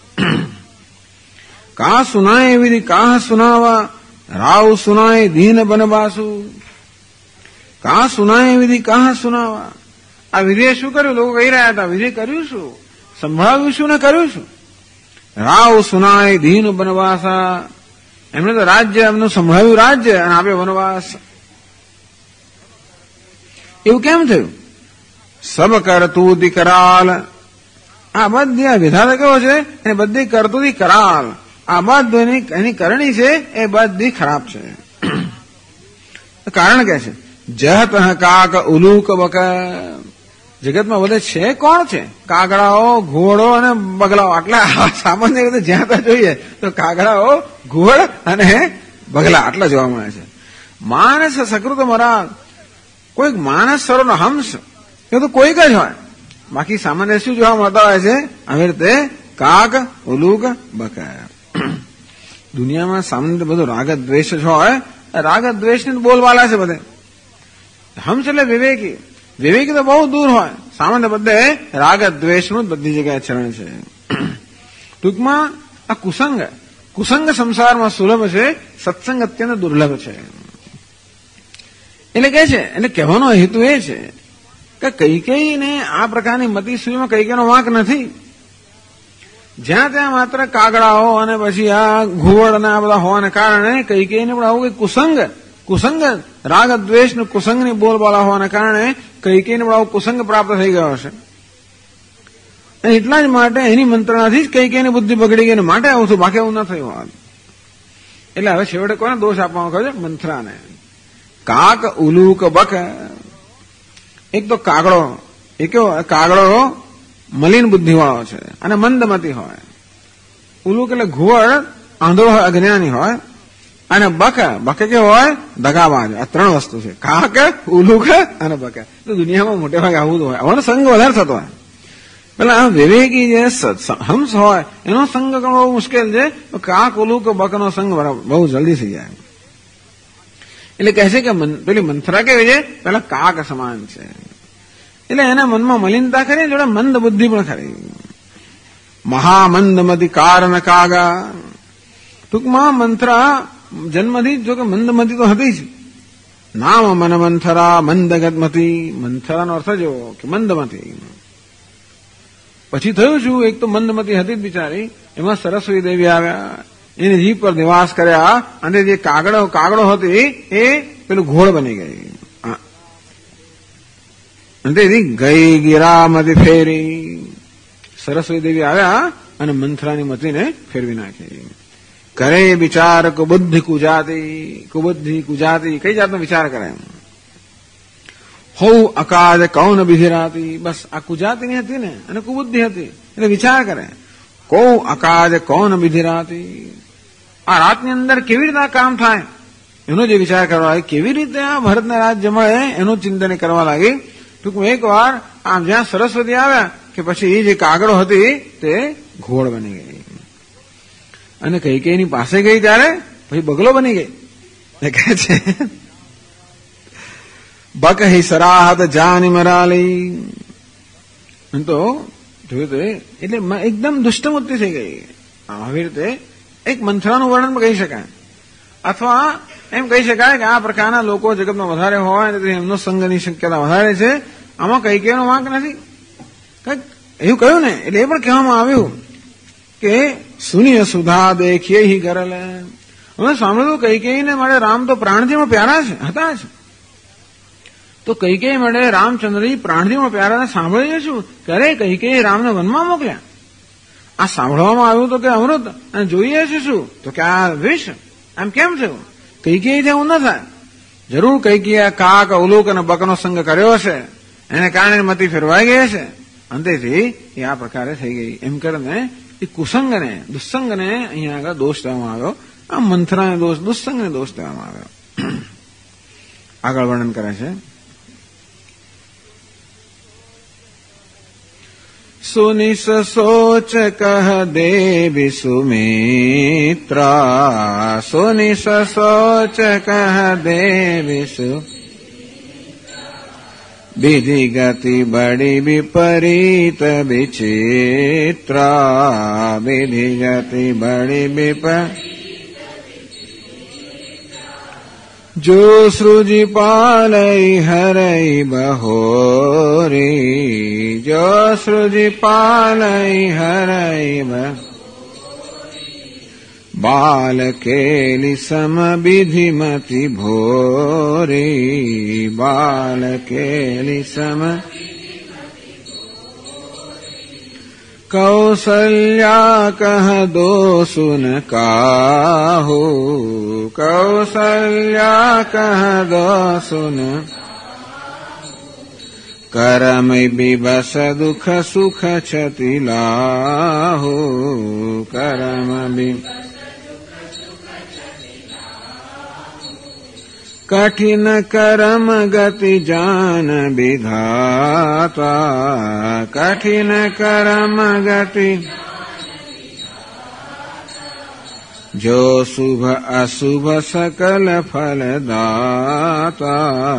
કા સુનાય વિધિ કાહ સુનાવા, રાવ સુનાય દીન બનબાસુ. કાં સુનાય વિધિ કાં સુનાવા. આ વિધિએ શું કર્યું? લોકો કહી રહ્યા હતા, વિધિ કર્યું શું? સંભળાવ્યું શું ને કર્યું શું? રાવ સુનાય દીન વનવાસા. એમને તો રાજ્ય એમનું સંભળાવ્યું રાજ્ય અને આપે વનવાસ. એવું કેમ થયું? સબ કરતું કરાલ. આ બધી વિધાતા કેવો છે? એ બધી કરતું કરાલ. આ બધી એની કરણી છે એ બધી ખરાબ છે. કારણ કે છે જહત કાક ઉલુક બક. જગતમાં બધે છે કોણ છે? કાગડાઓ, ઘોડો અને બગલાઓ. આટલા સામાન્ય રીતે જ્યાં ત્યાં જોઈએ તો કાગડાઓ, ઘોડ અને બગલા આટલા જોવા મળે છે. માણસ સકૃત મરા. કોઈક માણસ સરોનો હંસ એ તો કોઈક જ હોય. બાકી સામાન્ય શું જોવા મળતા હોય છે? આવી રીતે કાક, ઉલુક, બક. દુનિયામાં સામાન્ય બધું રાગ દ્વેષ જ હોય. રાગ દ્વેષની બોલવાલા છે બધે. હંસ એટલે વિવેકી. વિવેકી તો બહુ દૂર હોય. સામાન્ય બધે રાગ દ્વેષનું બધી જગ્યાએ ચરણ છે. ટૂંકમાં આ કુસંગ સંસારમાં સુલભ છે, સત્સંગ અત્યંત દુર્લભ છે. એટલે કે છે, એટલે કહેવાનો હેતુ એ છે કે કૈકેયીને આ પ્રકારની મતિ સુઈમાં કૈકેયીનો વાંક નથી. જ્યાં ત્યાં માત્ર કાગડાઓ અને પછી આ ઘુવડ અને આ બધા હોવાને કારણે કૈકેયીને પણ આવું કુસંગ રાગ દ્વેષ કુસંગની બોલબાલા હોવાને કારણે કૈકેયીને પણ આવું કુસંગ પ્રાપ્ત થઈ ગયો છે. અને એટલા જ માટે એની મંત્રણાથી જ કૈકેયીની બુદ્ધિ બગડી ગઈ માટે આવું થયું. બાકી એવું ન થયું હોત. એટલે હવે છેવટે કોને દોષ આપવામાં કહ્યું છે? મંથરાને. કાક, ઉલુક, બક. એક તો કાગડો, એ કેવો? કાગડો મલિન બુદ્ધિ વાળો છે અને મંદમતી હોય. ઉલુક એટલે ઘુવડ આંધળો હોય, અજ્ઞાની હોય. અને બક કેવો હોય? દગાબાજ. આ ત્રણ વસ્તુ છે, કાક, ઉલુક અને બક. તો દુનિયામાં મોટે ભાગે આવું જ હોય. આવાનો સંગ વધારે થતો હોય. પેલા આ વિવેકી જે હંસ હોય એનો સંગ કરવો બહુ મુશ્કેલ છે. તો કાક, ઉલુક, બકનો સંગ બહુ જલ્દી થઈ જાય. એટલે કહે છે કે પેલી મંથરા કેવી છે? પેલા કાક સમાન છે. એટલે એના મનમાં મલિનતા ખરી, જોડે મંદ બુદ્ધિ પણ ખરી. મહામંદમતી કારણ કાગા. ટૂંકમાં મંથરા જન્મથી જો કે મંદમતી તો હતી જ. નામ મન મંથરા મંદગતમતી. મંથરાનો અર્થ જેવો કે મંદમતી. પછી થયું શું? એક તો મંદમતી હતી જ બિચારી, એમાં સરસ્વતી દેવી આવ્યા, એની જીભ પર નિવાસ કર્યા અને જે કાગડો હતી એ પેલું ઘોડ બની ગઈ. અને ગઈ ગિરામતી ફેરી. સરસ્વતી દેવી આવ્યા અને મંથરાની મતીને ફેરવી નાખી. કરે વિચાર કુબુદ્ધિ કુજાતી. કઈ જાતનો વિચાર કરે? હો અકાજ કૌન બિધિરાતી. બસ આ કુજાતીની હતી ને અને કુબુદ્ધિ હતી એટલે વિચાર કરે. કૌ અકાજ કૌન બિધિરાતી. આ રાતની અંદર કેવી રીતે આ કામ થાય એનો જે વિચાર કરવા લાગી. કેવી રીતે આ ભરતને રાજ્ય મળે એનું ચિંતન કરવા લાગી. ટૂંકમાં એક વાર આમ જ્યાં સરસ્વતી આવ્યા કે પછી એ જે કાગડો હતી તે ઘોડ બની ગઈ. અને કૈકેયીની પાસે ગઈ ત્યારે પછી બગલો બની ગઈ. કહે છે બક હી સરાહત જાની મરાલી. તો જોયું એટલે એકદમ દુષ્ટમૂર્તિ થઈ ગઈ. આવી રીતે એક મંથરાનું વર્ણન કહી શકાય. અથવા એમ કહી શકાય કે આ પ્રકારના લોકો જગતમાં વધારે હોય તેથી એમનો સંગની શક્યતા વધારે છે. આમાં કૈકેયીનો વાંક નથી. કંઈક એવું કહ્યું ને એટલે એ પણ કહેવામાં આવ્યું કે સુનિય સુધા દેખીએ હી ગરલ. હવે સાંભળ્યું કૈકેયીને માટે રામ તો પ્રાણથીમાં પ્યારા છે હતા જ. તો કૈકેયી માટે રામચંદ્રજી પ્રાણથીમાં પ્યારા સાંભળીએ શું કરે? કૈકેયી રામને વનમાં મોકલ્યા. આ સાંભળવામાં આવ્યું તો કે અમૃત અને જોઈએ છે શું તો કે આ વિષ. આમ કેમ થયું? કૈકેયીથી એવું ન થાય. જરૂર કૈકેયીએ કાક, ઉલુક અને બકનો સંગ કર્યો હશે, એને કારણે મતિ ફેરવાઈ ગઈ છે. અંતેથી એ આ પ્રકારે થઈ ગઈ. એમ કરીને એ કુસંગને, દુસ્સંગને અહીંયા આગળ દોષ દેવામાં આવ્યો. આ મંથરાને દોષ, દુસ્સંગને દોષ દેવામાં આવ્યો. આગળ વર્ણન કરે છે. સુનિસ સોચ કહ દેવી સુમિત્રા. સુનિસ સોચ કહ દેવી વિધિ ગતિ બડી વિપરીત વિચિત્રા. વિધિ ગતિ બડી जो सृजि पालय हरै बहोरी, जो सृजि पालय हरै बालकेलि सम विधिमति भोरी, बालकेलि सम कौसल्या कह दो सुन काहू, कौसल्या कह दो सुन करम विबस दुख सुख क्षति लाहू, करम कठिन करम गति जान विधाता, कठिन करम गति जो शुभ अशुभ सकल फल दाता,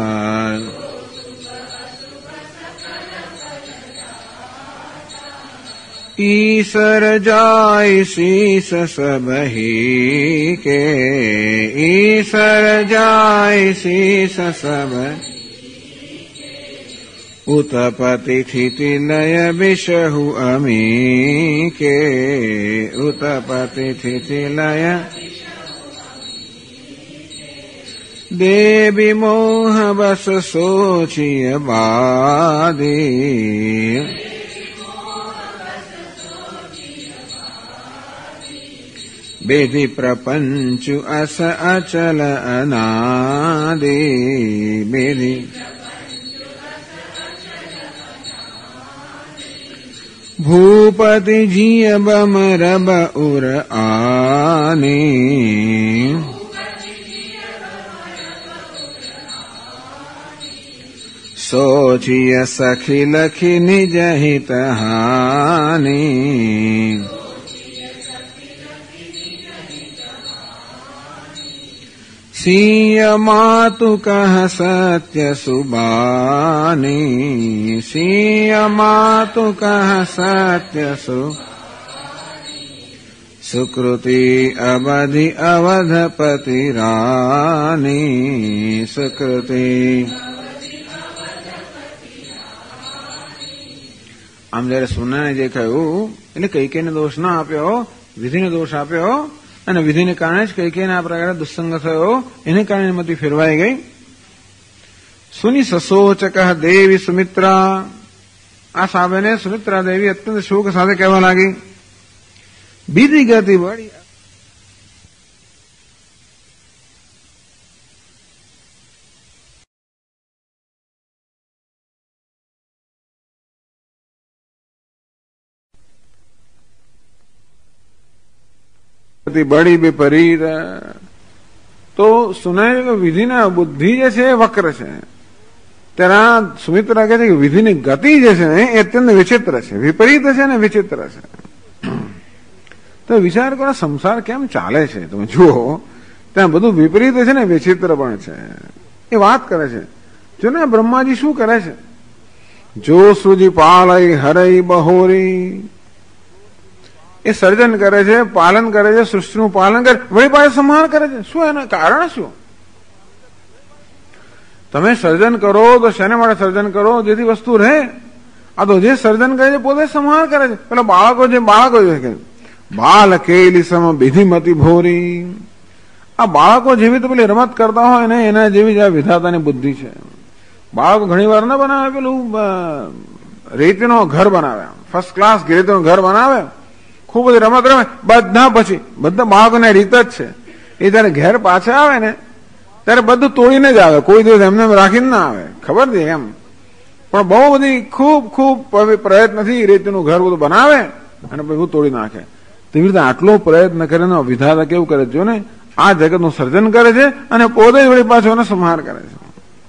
ईश्वर जाय शीस सबही के, ईश्वर जाय शीस सब उत्पत्ति स्थिति लय विषहु अमी के, उत्पत्ति स्थिति लय देवी मोह बस सोचिय बादी, विधि प्रपंच अस अचल अनादि, विधि भूपति जिय बमरब उर आने, सोचिय सखी लखी निज हित हानि, सिय मातु कह सत्य सुबानी, सिय मातु कह सत्य सुकृति अवधि अवधपति रानी, सुकृति આમ જયારે સુનાને જે કહ્યું એટલે કૈકેયને દોષ ના આપ્યો, વિધિને દોષ આપ્યો અને વિધિને કારણે જ કૈકેયને આ પ્રકારે દુસ્સંગ થયો, એને કારણે મતિ ફેરવાઈ ગઈ. સુની સસોચ કહ દેવી સુમિત્રા, આ સાબેને સુમિત્રા દેવી અત્યંત શોક સાથે કહેવા લાગી, બીજી ગતિ વળી बड़ी विपरीत. तो सुने विधि ने बुद्धि जैसे वक्र है, तेरा सुमित्रा कहते कि विधि ने गति जैसे अत्यंत विचित्र है, विपरीत है ने विचित्र है. तो विचार करो संसार केम चाले छे, તમે જુઓ ત્યાં બધું વિપરીત છે ને વિચિત્ર પણ છે. એ વાત કરે છે જો ને બ્રહ્માજી શું કરે છે, જો સૃજી પાલય હરય બહોરી, એ સર્જન કરે છે, પાલન કરે છે, સૃષ્ટિનું પાલન કરે, વળી પાછું સંહાર કરે છે. શું એનું કારણ શું? તમે સર્જન કરો તો શેને માટે સર્જન કરો, જેથી વસ્તુ રહે. આ તો જે સર્જન કરે છે પોતે સંહાર કરે છે. પેલા બાળકો છે બાલ કેલી સમ વિધિમતી ભોરી, આ બાળકો જેવી તો પેલી રમત કરતા હોય ને એના જેવી જ આ વિધાતાની બુદ્ધિ છે. બાળકો ઘણી વાર ના બનાવે, પેલું રેતીનો ઘર બનાવે, ફર્સ્ટ ક્લાસ રેતીનું ઘર બનાવે, ખૂબ બધી રમત રમે, બધા બાળકોને રીત જ છે. એ જયારે ઘેર પાછા આવે ને ત્યારે બધું તોડીને જ આવે, કોઈ દિવસ એમને રાખીને ના આવે, ખબર છે એમ. પણ બહુ બધી ખૂબ પ્રયત્નથી રેતીનું ઘર બધું બનાવે અને બધું તોડી નાખે. તેવી રીતે આટલો પ્રયત્ન કરીને વિધાતા કેવું કરે છે ને, આ જગતનું સર્જન કરે છે અને પોતે જ વળી પાછો એનો સંહાર કરે છે.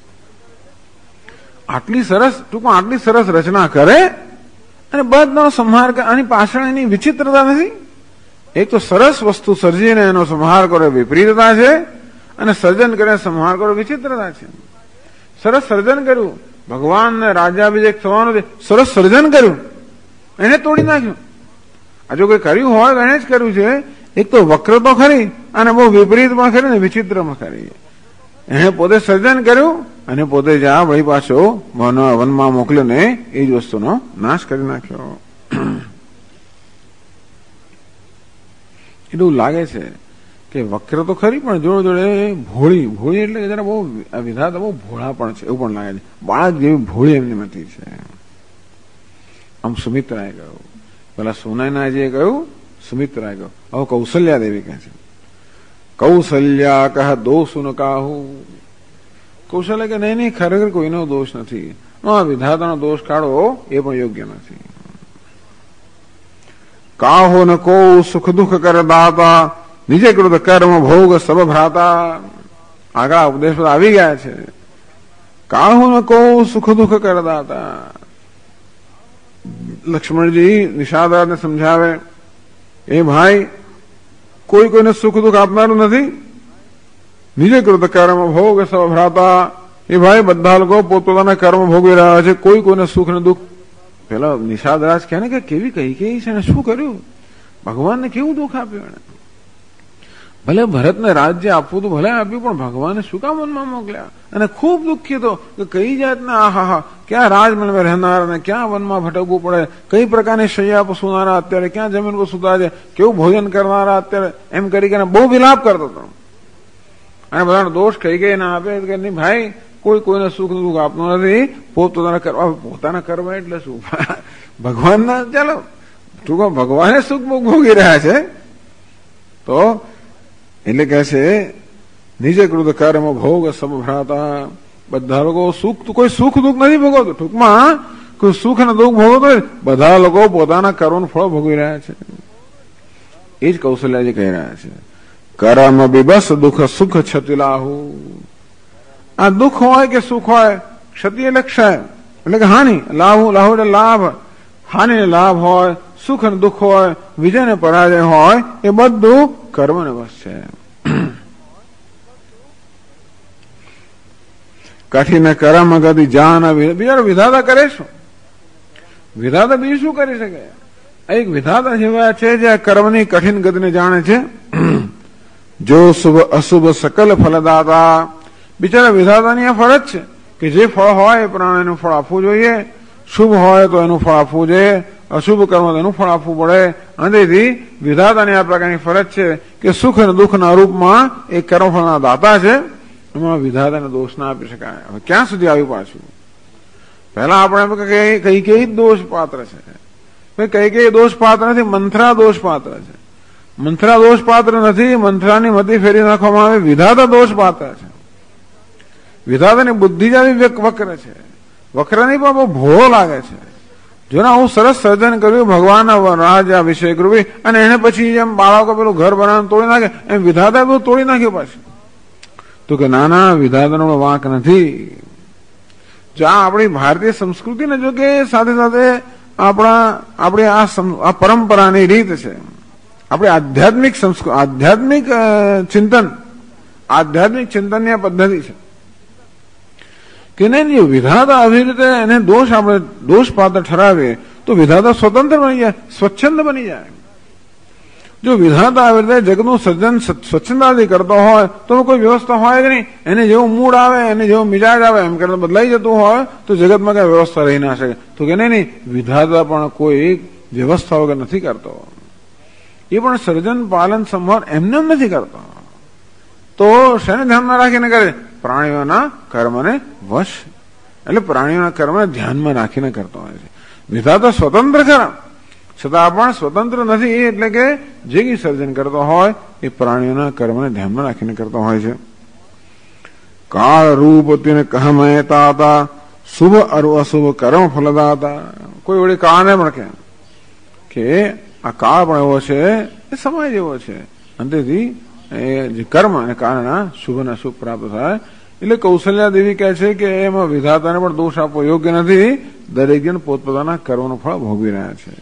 આટલી સરસ રચના કરે અને બધનો સંહાર કરે. આની પાછળ એની વિચિત્રતા નથી. એક તો સરસ વસ્તુ સર્જીને એનો સંહાર કરો વિપરીતતા છે, અને સર્જન કરીને સંહાર કરો વિચિત્રતા છે. સરસ સર્જન કર્યું, ભગવાનને રાજ્યાભિષેક થવાનું છે, સરસ સર્જન કર્યું, એને તોડી નાખ્યું. આ જો કોઈ કર્યું હોય એને જ કર્યું છે. એક તો વક્ર તો ખરી અને બહુ વિપરીત પણ ખરી ને વિચિત્ર પણ ખરી. એને પોતે સર્જન કર્યું અને પોતે જ્યાં વળી પાછો વનમાં મોકલીને એ જ વસ્તુનો નાશ કરી નાખ્યો. એટલું લાગે છે કે વક્ર તો ખરી પણ જોડે જોડે ભોળી ભોળી એટલે જરા બહુ વિધાતા બહુ ભોળા પણ છે એવું પણ લાગે છે. બાળક જેવી ભોળી એમની મતી છે. આમ સુમિત્રાએ કહ્યું, પેલા સોનાનાજીએ કહ્યું, સુમિત્રાએ કહ્યું. હવે કૌશલ્યા દેવી કહે છે, કૌશલ્યા કહ દોષ ન કાહુ. કૌશલ્ય કે નહીં ખરેખર કોઈનો દોષ નથી, વિધાતાનો દોષ કાઢો એ પણ યોગ્ય નથી. કાહો ન કો સુખ દુઃખ કરદાતા નિજે કૃત કર્મ ભોગ સબ ભ્રાતા. આગળ ઉપદેશ આવી ગયા છે. કાહો ન કો સુખ દુઃખ કરદાતા. લક્ષ્મણજી નિષાદને સમજાવે, એ ભાઈ કોઈ કોઈને સુખ દુઃખ આપનારું નથી. નિજે કૃત કર્મ ભોગ સબ ભ્રાતા. એ ભાઈ બધા લોકો પોતપોતાના કર્મ ભોગવી રહ્યા છે, કોઈ કોઈને સુખ ને દુઃખ. પેલા નિષાદરાજ કહે ને કે કેવી કઈ છે ને શું કર્યું, ભગવાનને કેવું દુઃખ આપ્યું એને. ભલે ભરતને રાજ્ય આપવું તો ભલે આપ્યું, પણ ભગવાને શું કામ વનમાં મોકલ્યા? અને ખૂબ દુઃખી તો કે કઈ જાતના આહા ક્યાં રાજમહેલમાં રહેનાર ને ક્યાં વનમાં ભટકવું પડે, કઈ પ્રકારની શૈયા પર સુનારા અત્યારે, ક્યાં જમીન પર સુતા છે, કેવું ભોજન કરનારા અત્યારે, એમ કરીને બહુ વિલાપ કરતો હતો. અને બધાનો દોષ કઈ ગઈ ના આપે કે નહીં ભાઈ કોઈ કોઈને સુખ દુઃખ આપતું નથી, પોતાના કરવા એટલે શું ભગવાનના ચાલો ટૂંકો ભગવાને સુખ ભોગવી રહ્યા છે. તો એટલે કહે છે નિજે કૃત કર્મ ભોગ સબ ભ્રાતા. બધા લોકો સુખ કોઈ સુખ દુઃખ નથી ભોગવતું. ટૂંકમાં કોઈ સુખ અને દુઃખ ભોગવતો બધા લોકો પોતાના કર્મનું ફળ ભોગવી રહ્યા છે. એ જ કૌશલ્યાજી કહી રહ્યા છે, કર્મ બિબસ દુઃખ સુખ છતિલાહુ. આ દુઃખ હોય કે સુખ હોય, ક્ષતિ એટલે ક્ષય એટલે કે હાનિ, લાહુ લાહુ એટલે લાભ, હાનિ ને લાભ હોય, સુખ અને દુઃખ હોય, વિજય ને પરાજય હોય, એ બધું કર્મને વશ છે. કઠિન કર્મ ગતિ જાન. બીજા વિધાતા કરે શું? વિધાતા બીજું શું કરી શકે? એક વિધાતા જેવા છે જે કર્મની કઠિન ગતિને જાણે છે. જો શુભ અશુભ સકલ ફલદાતા. બિચારા વિધાતાની આ ફરજ છે કે જે ફળ હોય એ પ્રમાણે એનું ફળ આપવું જોઈએ. શુભ હોય તો એનું ફળ આપવું જોઈએ, અશુભ કર્મ તો એનું ફળ આપવું પડે. અને તેથી વિધાતાની આ પ્રકારની ફરજ છે કે સુખ અને દુઃખના રૂપમાં એ કર્મફળના દાતા છે. એમાં વિધાતાને દોષ ના આપી શકાય. હવે ક્યાં સુધી આવ્યું પાછું? પહેલા આપણે કઈ દોષ પાત્ર છે, કઈ દોષ પાત્ર નથી, મંથરા દોષ પાત્ર છે. મંથરા દોષ પાત્ર નથી, મંથરાની મતી ફેરી નાખવામાં આવે, વિધાતા દોષ પાત્ર છે. વિધાતાની બુદ્ધિ જ આવી વક્ર છે. વક્રની પણ બહુ ભોળો લાગે છે. જોના હું સરસ સર્જન કર્યું ભગવાનના રાજા વિષય કૃપી, અને એને પછી જેમ બાળકો પેલું ઘર બનાવીને તોડી નાખે એમ વિધાતા બધું તોડી નાખ્યું પાછું. તો કે નાના વિધાતાનો વાંક નથી. જો આપણી ભારતીય સંસ્કૃતિને જો કે સાથે સાથે આપણી આ પરંપરાની રીત છે, આપણે આધ્યાત્મિક ચિંતનની આ પદ્ધતિ છે કે નહીં, વિધાતા આવી રીતે એને આપણે દોષ પાત્ર ઠરાવીએ તો વિધાતા સ્વતંત્ર બની જાય, સ્વચ્છંદ બની જાય. જો વિધાતા આવી રીતે જગતનું સર્જન સ્વચ્છંદાથી કરતો હોય તો કોઈ વ્યવસ્થા હોય જ નહીં. એને જેવું મૂડ આવે, એને જેવો મિજાજ આવે એમ કરતા બદલાઈ જતું હોય તો જગતમાં કઈ વ્યવસ્થા રહી ના શકે. તો કે નહીં, વિધાતા પણ કોઈ વ્યવસ્થા વગર નથી કરતો. એ પણ સર્જન પાલન સંભાળ એમને નથી કરતો. તો શેને ધ્યાનમાં રાખીને કરે? પ્રાણીઓના કર્મને વશ, એટલે પ્રાણીઓના કર્મને ધ્યાનમાં રાખીને કરતો હોય છે. વિધાતા સ્વતંત્ર ખરા, છતાં પણ સ્વતંત્ર નથી. એટલે કે જે કઈ સર્જન કરતો હોય એ પ્રાણીઓના કર્મને ધ્યાનમાં રાખીને કરતો હોય છે. કાળ રૂપ તેને કહમયતા હતા, શુભ અશુભ કર્મ ફલદાતા. કોઈ વળી કાળને પણ કે આ કાળ પણ એવો છે, એ સમય જેવો છે. અંતેથી જે કર્મ અને કારણના શુભ અને અશુભ પ્રાપ્ત થાય. એટલે કૌશલ્યા દેવી કહે છે કે એમાં વિધાતાને પણ દોષ આપવો યોગ્ય નથી. દરેક જણ પોતપોતાના કર્મનું ફળ ભોગવી રહ્યા છે.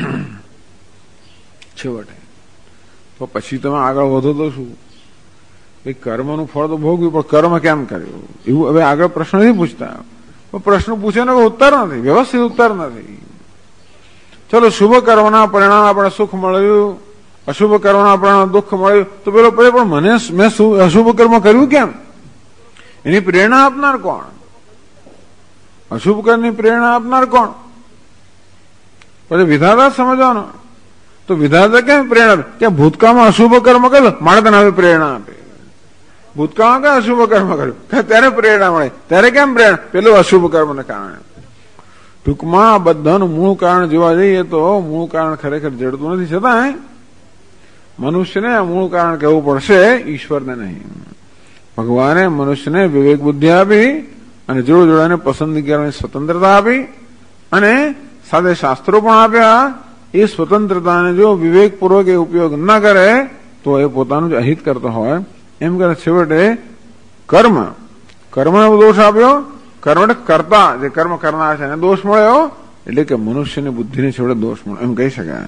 છેવટે તો પછી તમે આગળ વધો તો શું? કર્મનું ફળ તો ભોગવ્યું, પણ કર્મ કેમ કર્યું એવું હવે આગળ પ્રશ્ન નથી પૂછતા. પ્રશ્ન પૂછે ને ઉત્તર નથી, વ્યવસ્થિત ઉત્તર નથી. ચલો, શુભ કર્મના પરિણામ આપણે સુખ મળ્યું, અશુભ કર્મના પરિણામ દુઃખ મળ્યું, તો પેલો પણ મેં અશુભ કર્મ કર્યું કેમ? એની પ્રેરણા આપનાર કોણ? અશુભ કર્મની પ્રેરણા આપનાર કોણ? પછી વિધાતા સમજવાનો. તો વિધાતા કેમ પ્રેરણા આપે? કે ભૂતકાળમાં અશુભ કર્મ કર્યું મારે તને હવે પ્રેરણા આપે. ભૂતકાળમાં કઈ અશુભ કર્મ કર્યું ત્યારે પ્રેરણા મળે. ત્યારે કેમ પ્રેરણા? પેલું અશુભ કર્મને કારણે. ટૂંકમાં બધાનું મૂળ કારણ જોવા જઈએ તો મૂળ કારણ ખરેખર જડતું નથી. છતાં મનુષ્યને આ મૂળ કારણ કહેવું પડશે, ઈશ્વરને નહીં. ભગવાને મનુષ્યને વિવેક બુદ્ધિ આપી અને જોડ જોડાને પસંદગી કરવાની સ્વતંત્રતા આપી અને સાથે શાસ્ત્રો પણ આપ્યા. એ સ્વતંત્રતાને જો વિવેકપૂર્વક એ ઉપયોગ ન કરે તો એ પોતાનું જ અહિત કરતો હોય. એમ કરે છેવટે કર્મનો દોષ આપ્યો. કર્મ કરતા જે કર્મ કરનાર છે એને દોષ મળ્યો. એટલે કે મનુષ્યની બુદ્ધિને છેવટે દોષ મળ્યો એમ કહી શકાય.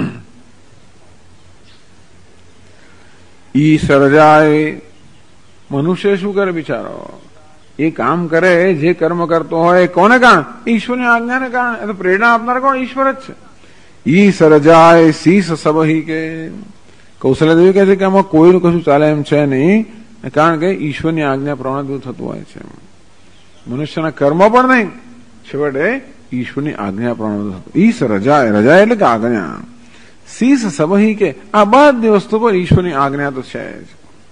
ઈ સર્જાય, મનુષ્ય શું કરે બિચારો? એ કામ કરે, જે કર્મ કરતો હોય કોને કારણે? ઈશ્વરની આજ્ઞાને કારણે. એ તો પ્રેરણા આપનાર કોણ? ઈશ્વર જ છે. ઈ સર્જાય શીસ સબહી કે, કૌશલ્યાદેવી કહે છે કે આમાં કોઈનું કશું ચાલે એમ છે નહીં, કારણ કે ઈશ્વરની આજ્ઞા પ્રમાણે થતું હોય છે. મનુષ્યના કર્મ પણ નહીં, છેવટે ઈશ્વરની આજ્ઞા પ્રમાણે થતું. ઈ રજા, રજા એટલે કે આજ્ઞા. શીસ સબહી કે, આ બધી વસ્તુ પર ઈશ્વરની આજ્ઞા તો છે જ.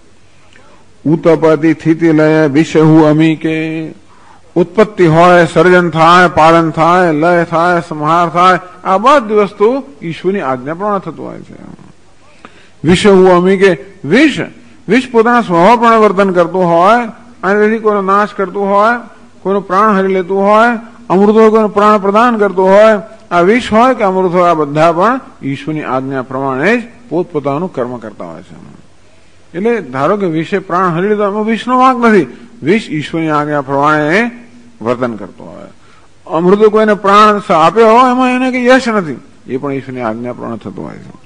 ઉત્પત્તિ સ્થિતિ લય વિષહુ અમી કે, ઉત્પત્તિ હોય, સર્જન થાય, પાલન થાય, લય થાય, સંહાર થાય, આ બધી વસ્તુ ઈશ્વરની આજ્ઞા પ્રમાણે થતું હોય છે. વિષહુ અમી કે, વિષ પોતાના સ્વભાવ પ્રમાણે વર્તન કરતું હોય અને તેથી કોઈનો નાશ કરતું હોય, કોઈનો પ્રાણ હરી લેતું હોય, અમૃત હોય કોઈનો પ્રાણ પ્રદાન કરતું હોય. આ વિષ હોય કે અમૃત હોય, આ બધા પણ ઈશ્વરની આજ્ઞા પ્રમાણે જ પોતપોતાનું કર્મ કરતા હોય છે. એટલે ધારો કે વિષે પ્રાણ હરી લીધો, એમાં વિષનો વાંક નથી. વિષ ઈશ્વરની આજ્ઞા પ્રમાણે વર્તન કરતો હોય. અમૃત કોઈને પ્રાણ આપ્યો હોય એમાં એને કઈ યશ નથી, એ પણ ઈશ્વરની આજ્ઞા પ્રમાણે થતું હોય છે.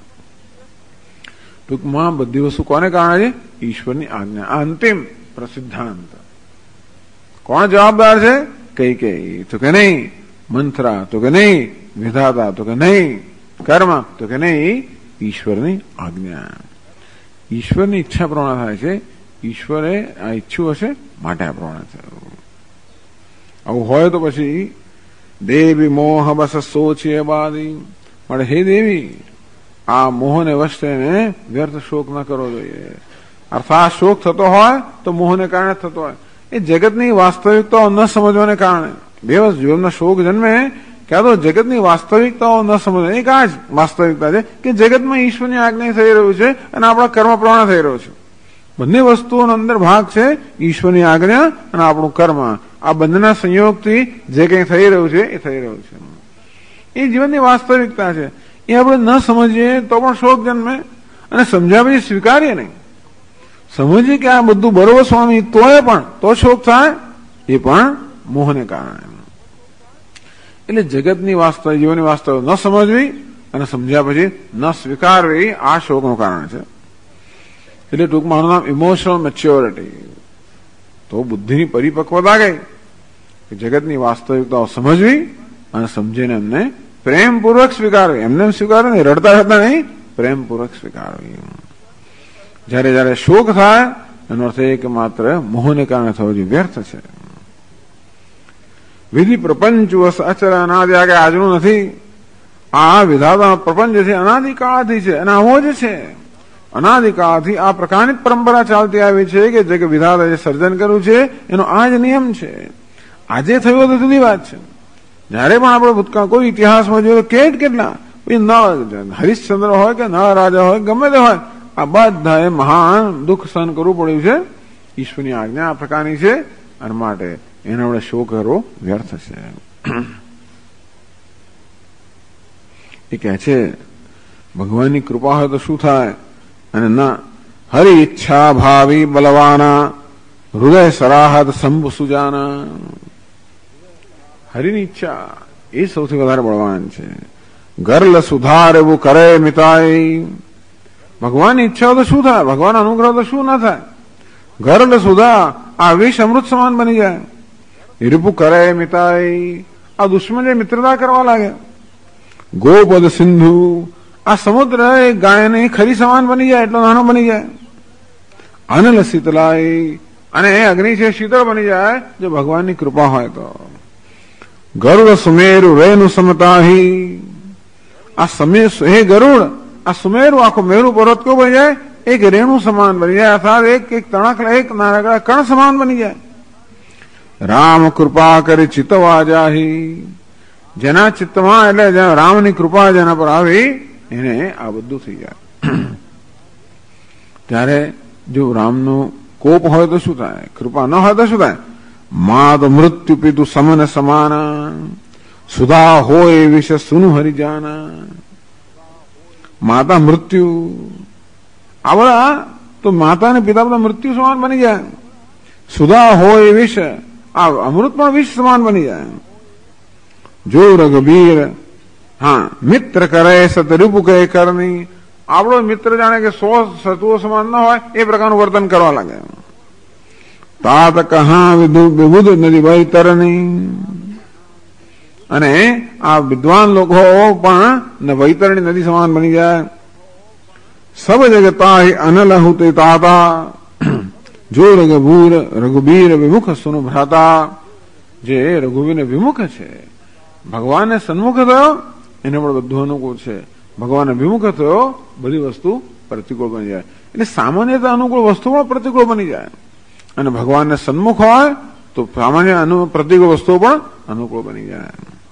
ટૂંકમાં બધી વસ્તુ કોને કારણે છે? ઈશ્વરની આજ્ઞા. આ અંતિમ પ્રસિદ્ધાંત. કોણ જવાબદાર છે? કઈ તો કે નહીં, મંથરા તો કે નહીં, વિધાતા તો કે નહીં, કર્મ તો કે નહીં, ઈશ્વરની આજ્ઞા. ઈશ્વરની ઈચ્છા પ્રમાણે થાય છે. ઈશ્વરે આ ઈચ્છ્યું હશે માટે આ પ્રમાણે છે. આવું હોય તો પછી દેવી મોહ બસ સોચીએ બાદી, પણ હે દેવી આ મોહને વશ થઈને વ્યર્થ શોક ન કરવો જોઈએ. અર્થાત શોક થતો હોય તો મોહને કારણે થતો હોય. એ જગતની વાસ્તવિકતાઓ ન સમજવાને કારણે બે વસ્તુ જીવનમાં શોક જન્મે. ક્યાં તો જગતની વાસ્તવિકતાઓ ન સમજવા, એક આ જ વાસ્તવિકતા છે કે જગતમાં ઈશ્વરની આજ્ઞા થઈ રહ્યું છે અને આપણા કર્મ પ્રમાણે થઈ રહ્યું છે. બંને વસ્તુઓનો અંદર ભાગ છે ઈશ્વરની આજ્ઞા અને આપણું કર્મ. આ બંનેના સંયોગથી જે કંઈ થઈ રહ્યું છે એ થઈ રહ્યું છે. એ જીવનની વાસ્તવિકતા છે. એ આપણે ન સમજીએ તો પણ શોક જન્મે અને સમજ્યા પછી સ્વીકારીએ નહીં. સમજીએ કે આ બધું બરોબર સ્વામી તોય પણ તો શોક થાય, એ પણ મોહને કારણે. એટલે જગતની વાસ્તવિક જીવનની વાસ્તવ ન સમજવી અને સમજ્યા પછી ન સ્વીકારવી આ શોકનું કારણ છે. એટલે ટૂંકમાં આનું નામ ઇમોશનલ મેચ્યોરિટી. તો બુદ્ધિની પરિપક્વતા ગઈ કે જગતની વાસ્તવિકતાઓ સમજવી અને સમજીને એમને પ્રેમપૂર્વક સ્વીકારવી. એમને સ્વીકારવી નહીં, રડતા રડતા નહીં, પ્રેમપૂર્વક સ્વીકારવી. જયારે જયારે શોક થાય એનો અર્થ એ કે માત્ર મોહને કારણે થવો જોઈએ, વ્યર્થ છે. વિધિ પ્રપંચ વસ અચર અનાદિ, આગળ આજનું નથી. આ વિધાતા પ્રપંચ છે અનાદિકાળથી છે અને આવો જ છે. અનાદિકાળથી આ પ્રકારની પરંપરા ચાલતી આવી છે કે જે વિધાતા જે સર્જન કર્યું છે એનો આ જ નિયમ છે. આજે થયો તો જુદી વાત છે. જયારે પણ આપણે ભૂતકાળ કોઈ ઇતિહાસમાં જોયો કેટલા નળ હરિશ્ચંદ્ર હોય કે નળ રાજા હોય ગમે તે હોય, આ બધાએ મહાન દુઃખ સહન કરવું પડ્યું છે. ઈશ્વરની આજ્ઞા આ પ્રકારની છે અને માટે એના વડે શોક કરવો વ્યર્થ છે. એ કહે છે ભગવાનની કૃપા હોય તો શું થાય? અને ના હરિ ઈચ્છા ભાવી બલવાના, હૃદય સરાહત સંભ સુજાના. હરિની ઈચ્છા એ સૌથી વધારે બળવાન છે. ગર્લ સુધાર એવું કરે મિતાઈ. ભગવાનની ઈચ્છા તો શું થાય? ભગવાન અનુગ્રહ તો શું ના થાય? ગર્લ સુધા, આ વિષ અમૃત સમાન બની જાય. રિપુ કરે મિતાઈ, આ દુશ્મન જે મિત્રતા કરવા લાગે. ગોપદ સિંધુ, આ સમુદ્ર એ ગાયની ખરી સમાન બની જાય, એટલો નાનો બની જાય. અનલ શીતલાઈ, અને અગ્નિ છે શીતળ બની જાય જો ભગવાનની કૃપા હોય તો. ગરુડ સુમેરુ રેણુ સમતાહી, આ હે ગરુડ, આ સુમેરુ આખો મેરુ પર્વત કેવો બની જાય? એક રેણુ સમાન બની જાય, અર્થાત એક તણખલા એક નાનકડા કણ સમાન બની જાય. રામ કૃપા કરી ચિત્તવા જાહી, જેના ચિત્તમાં એટલે રામની કૃપા જેના પર આવી એને આ બધું થઈ જાય. ત્યારે જો રામનો કોપ હોય તો શું થાય? કૃપા ન હોય તો શું થાય? મા તો મૃત્યુ પીતું સમન સમાન, સુધા હોય વિશે સુનું હરિજાના. માતા મૃત્યુ આ બધા તો માતા ને પિતા બધા મૃત્યુ સમાન બની જાય. સુધા હોય વિષ, આ અમૃત પણ વિષ સમાન બની જાય. જો રઘુબીર હા મિત્ર કરે સતરૂપ કહે કરની, આપણો મિત્ર જાણે કે 100 સતુઓ સમાન ન હોય એ પ્રકારનું વર્તન કરવા લાગે. તાત કહા વિબુધ નદી વૈતરની, અને આ વિદ્વાન લોકો પણ વૈતરણી નદી સમાન બની જાય. સબ જગતા અનલ હુતે તાતા, જો રઘુબીર વિમુખ સુનો ભ્રાતા, જે રઘુવીર વિમુખ છે, ભગવાનને સન્મુખ થયો એને પણ બધું અનુકૂળ છે. ભગવાનને વિમુખ થયો બધી વસ્તુ પ્રતિકૂળ બની જાય. એટલે સામાન્યતા અનુકૂળ વસ્તુ પણ પ્રતિકૂળ બની જાય, અને ભગવાનને સન્મુખ હોય તો સામાન્ય પ્રતિકૂળ વસ્તુઓ પણ અનુકૂળ બની જાય.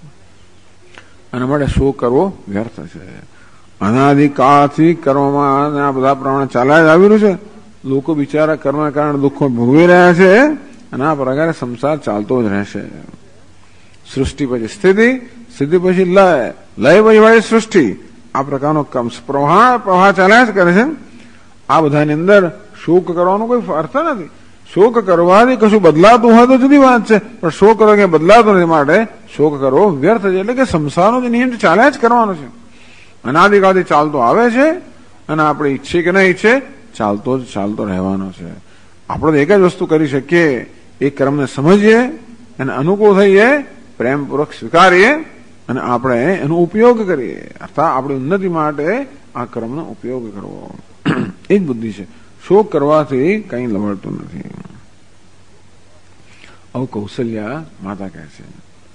અને માટે શોક કરવો વ્યર્થ છે. અનાદિકાળથી કર્મમાં આ બધા પ્રમાણે ચાલ્યા જ આવી રહ્યું છે. લોકો બિચારા કર્મના કારણે દુઃખો ભોગવી રહ્યા છે, અને આ પ્રકારે સંસાર ચાલતો જ રહેશે. સૃષ્ટિ પછી સ્થિતિ, સ્થિતિ પછી લય, લય પછી વાળી સૃષ્ટિ, આ પ્રકારનો પ્રવાહ ચાલ્યા જ કરે છે. આ બધાની અંદર શોક કરવાનો કોઈ અર્થ નથી. શોક કરવાથી કશું બદલાતું હોય તો જુદી વાત છે, પણ શોક કરો કે બદલાતું નથી, માટે શોક કરવો વ્યર્થ છે. એટલે કે સંસારનો જે નિયમ ચાલ્યા જ કરવાનો છે, અનાદિકાળથી ચાલતો આવે છે, અને આપણે ઈચ્છે કે નહીં ઈચ્છે ચાલતો રહેવાનો છે. આપણે એક જ વસ્તુ કરી શકીએ, એ કર્મને સમજીએ અને અનુકૂળ થઈએ, પ્રેમપૂર્વક સ્વીકારીએ અને આપણે એનો ઉપયોગ કરીએ. અર્થાત આપણી ઉન્નતિ માટે આ કર્મનો ઉપયોગ કરવો, એ જ બુદ્ધિ છે. શોક કરવાથી કઈ લવડતું નથી. આવું કૌશલ્યા માતા કહે છે.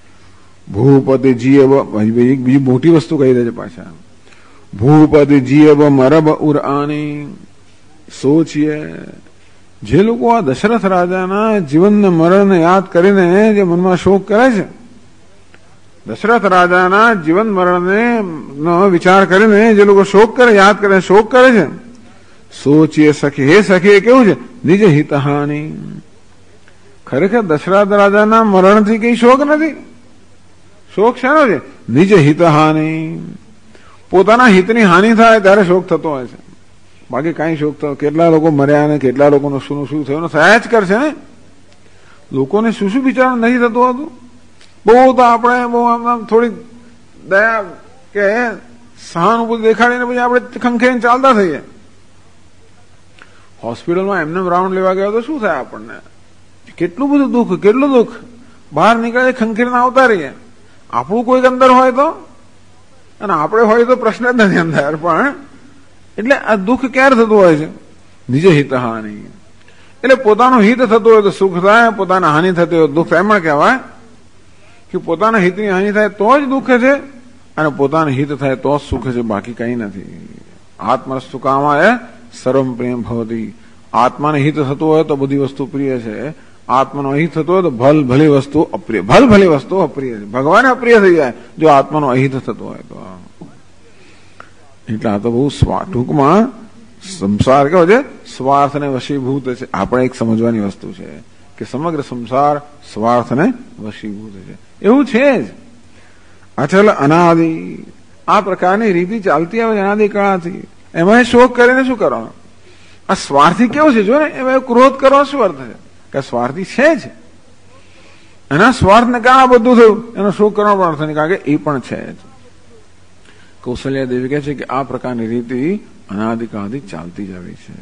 ભૂપતિ જીયબ, બીજી મોટી વસ્તુ કહી દે છે પાછા. ભૂપતિ જીયબ મરબ ઉર આની, સોચીએ જે લોકો આ દશરથ રાજાના જીવનને મરણને યાદ કરીને જે મનમાં શોક કરે છે, દશરથ રાજાના જીવન મરણને વિચાર કરીને જે લોકો શોક કરે, યાદ કરે, શોક કરે છે, સોચીએ સખી, હે સખી કેવું છે? નિજ હિતહાનિ. ખરેખર દશરથ રાજાના મરણથી કઈ શોક નથી. શોક શેનો છે? નિજ હિતહાનિ. પોતાના હિતની હાનિ થાય ત્યારે શોક થતો હોય છે, બાકી કઈ શોક થતો. કેટલા લોકો મર્યા ને કેટલા લોકોનું શું થયું થયા જ કરશે ને. લોકોને શું વિચાર નથી થતું હતું. બહુ તો આપણે બહુ આમ થોડી દયા કે સહાનુભૂતિ દેખાડીને પછી આપણે ખંખેરીને ચાલતા થઈએ. હોસ્પિટલમાં એમને રાઉન્ડ લેવા ગયા તો શું થાય આપણને? કેટલું બધું દુઃખ, કેટલું દુઃખ. બહાર નીકળે ખંખેરીને આવતા રહીએ. આપણું કોઈક અંદર હોય તો, અને આપણે હોય તો પ્રશ્ન જ નથી અંદર. પણ એટલે આ દુઃખ ક્યારે થતું હોય છે? નિજ હિત હાનિ. એટલે પોતાનું હિત થતું હોય તો સુખ થાય, પોતાના હાનિ થતી હોય દુઃખ. એમાં કહેવાય કે પોતાના હિતની હાનિ થાય તો જ દુઃખ છે, અને પોતાનું હિત થાય તો જ સુખ છે, બાકી કઈ નથી. આત્મરસ્તુ કામાય સર્વમ પ્રેમ ભવતી. આત્માને હિત થતું હોય તો બધી વસ્તુ પ્રિય છે, આત્માનો અહિત થતો હોય તો ભલી વસ્તુ અપ્રિય, ભલી વસ્તુ અપ્રિય છે. ભગવાન અપ્રિય થઈ જાય જો આત્માનો અહિત થતો હોય તો. એટલે આ તો બહુ ટૂંકમાં સંસાર કેવો છે? સ્વાર્થને વશીભૂત છે. આપણે એક સમજવાની વસ્તુ છે કે સમગ્ર સંસાર સ્વાર્થને વશીભૂત છે, એવું છે જ. અચલ અનાદિ, આ પ્રકારની રીતિ ચાલતી આવે અનાદિકાળથી. એમાં શોક કરીને શું કરવાનું? આ સ્વાર્થી કેવું છે જો ને, એમાં ક્રોધ કરવા શું અર્થ છે? કે સ્વાર્થી છે જ, એના સ્વાર્થને કારણે બધું થયું, એનો શોક કરવાનો પણ અર્થ નહીં, કારણ કે એ પણ છે જ. કૌશલ્યા દેવી કહે છે કે આ પ્રકારની રીતિ અનાદિકાળથી ચાલતી જ આવી છે.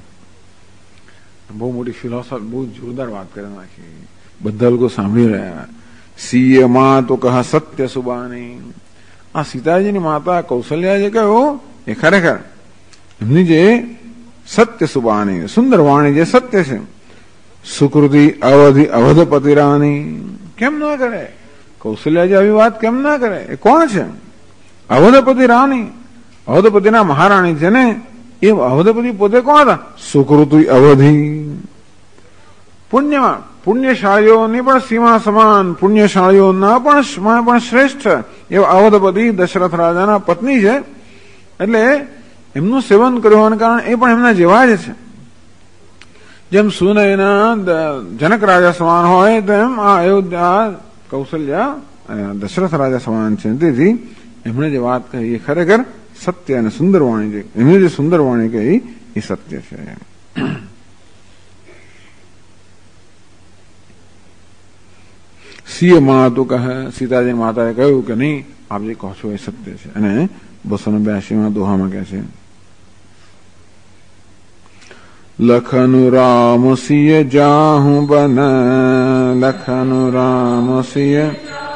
બહુ મોટી ફિલોસોફી, બહુ જોરદાર વાત કરી નાખી. બધા લોકો સાંભળી રહ્યા. સીએ માં તો કહા સત્ય સુબાની. આ સીતાજીની માતા કૌશલ્યા જે કહ્યું એ ખરેખર એમની જે સત્ય સુબાની, સુંદર વાણી જે સત્ય છે. સુકૃતિ અવધિ અવધપતિ રાની, કેમ ના કરે? કૌશલ્યાજી આવી વાત કેમ ના કરે? એ કોણ છે? અવધપતિ રાની, અવધપતિના મહારાણી છે ને. એ અવધપતિ પોતે કોણ હતા? સુકૃતિ અવધિ, પુણ્યમાં પુણ્યશાળીઓની પણ સીમા સમાન, પુણ્યશાળીઓના પણ શ્રેષ્ઠ એવા અવધપતિ દશરથ રાજાના પત્ની છે. એટલે એમનું સેવન કરવાના કારણે એ પણ એમના જેવા જ છે. જેમ સુનયના જનક રાજા સમાન હોય તેમ આ અયોધ્યા કૌશલ્યા દશરથ રાજા સમાન છે. તેથી એમણે જે વાત કહી એ ખરેખર સત્ય અને સુંદર વાણી છે. એમણે જે સુંદર વાણી કહી એ સત્ય છે. સિંહ માં તો કહે, સીતાજી માતાએ કહ્યું કે નહીં, આપ જે કહો છો એ સત્ય છે. અને 282 દોહામાં કહે છે, લખનુ રામ સિંહ જાહું બન, લખનુ રામ સિંહ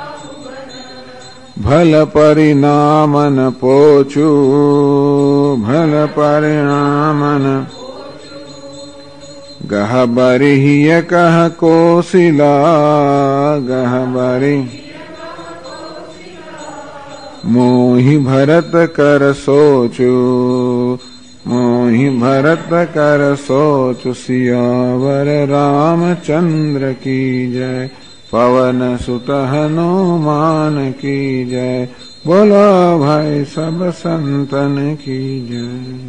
ભલ પરિણામન પોચું, ભલ પરિણામન ગહબરી કહ કોશિલા, ગહબરી મોહી ભરત કર સોચું, મોહી ભરત કર સોચું, સિયાવર રામચંદ્ર કી જય, પવન સુત હનુમાન કી જય, બોલો ભાઈ સબ સંતન કી જય.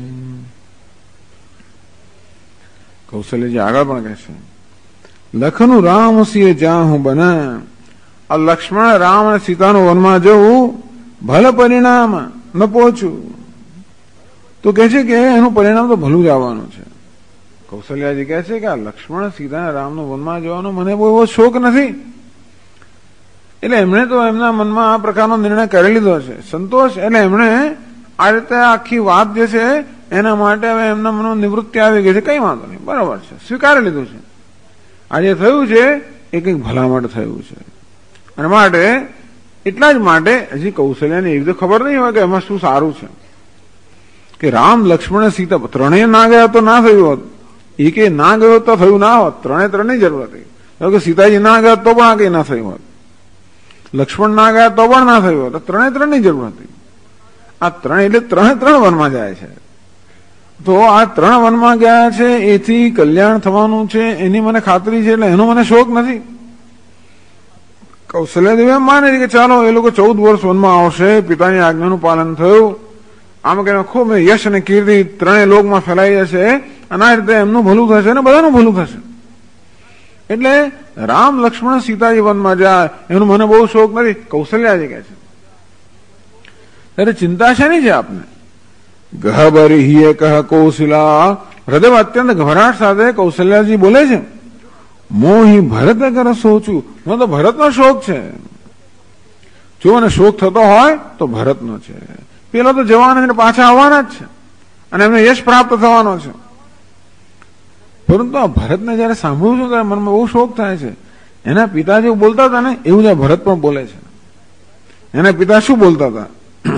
કૌશલ્યજી આગળ પણ કહે છે, લખનું રામ સિંહ જાહું બને, આ લક્ષ્મણ રામ અને સીતાનું વનમાં જવું ભલ પરિણામ ન પહોંચું. તો કહે છે કે એનું પરિણામ તો ભલું જ આવવાનું છે. કૌશલ્યાજી કહે છે કે આ લક્ષ્મણ સીતા અને રામનું વનમાં જવાનો મને બહુ એવો શોખ નથી. એટલે એમણે તો એમના મનમાં આ પ્રકારનો નિર્ણય કરી લીધો છે. સંતોષ એટલે એમણે આ રીતે આખી વાત જે છે એના માટે હવે એમના મનમાં નિવૃત્તિ આવી ગઈ છે. કઈ વાંધો નહીં, બરાબર છે, સ્વીકારી લીધું છે. આ જે થયું છે એ કંઈક ભલા માટે થયું છે. અને માટે એટલા જ માટે હજી કૌશલ્યાને એવી તો ખબર નહીં હોય કે એમાં શું સારું છે. કે રામ લક્ષ્મણ સીતા ત્રણેય ના ગયા તો ના થયું હોત, એકે ના ગયો તો થયું ના હોત. ત્રણેય જરૂર હતી. કે સીતાજી ના ગયા તો પણ આ કઈ ના થયું હોત, લક્ષ્મણ ના ગયા તો પણ ના થયું હોત. ત્રણેય જરૂર હતી. આ ત્રણ એટલે ત્રણ વનમાં જાય છે. તો આ 3 વનમાં ગયા છે એથી કલ્યાણ થવાનું છે એની મને ખાતરી છે. એટલે એનો મને શોખ નથી. કૌશલ્યાદેવી એમ માને છે કે ચાલો એ લોકો 14 વર્ષ વનમાં આવશે, પિતાની આજ્ઞાનું પાલન થયું, આમ કે ખૂબ યશ અને કીર્તિ 3 લોકમાં ફેલાઈ જશે અને આ રીતે એમનું ભલું થશે અને બધાનું ભલું થશે. એટલે રામ લક્ષ્મણ સીતાજી વનમાં જાય એનું મને બહુ શોખ નથી. કૌશલ્યાજી કહે છે ત્યારે ચિંતા શેની છે આપને? ગહબરી હિય કહ કૌશિલા, હૃદયમાં અત્યંત ગભરાટ સાથે કૌશલ્યાજી બોલે છે, મોહી ભરત કર સોચું, મને તો ભરતનો શોખ છે. જો મને શોખ થતો હોય તો ભરતનો છે. પેલા તો જવાના પાછા આવવાના જ છે અને એમને યશ પ્રાપ્ત થવાનો છે. પરંતુ આ ભરતને જયારે સાંભળું છું ત્યારે મનમાં બહુ શોખ થાય છે. એના પિતા જેવું બોલતા હતા ને એવું જ આ ભરત પણ બોલે છે. એના પિતા શું બોલતા હતા?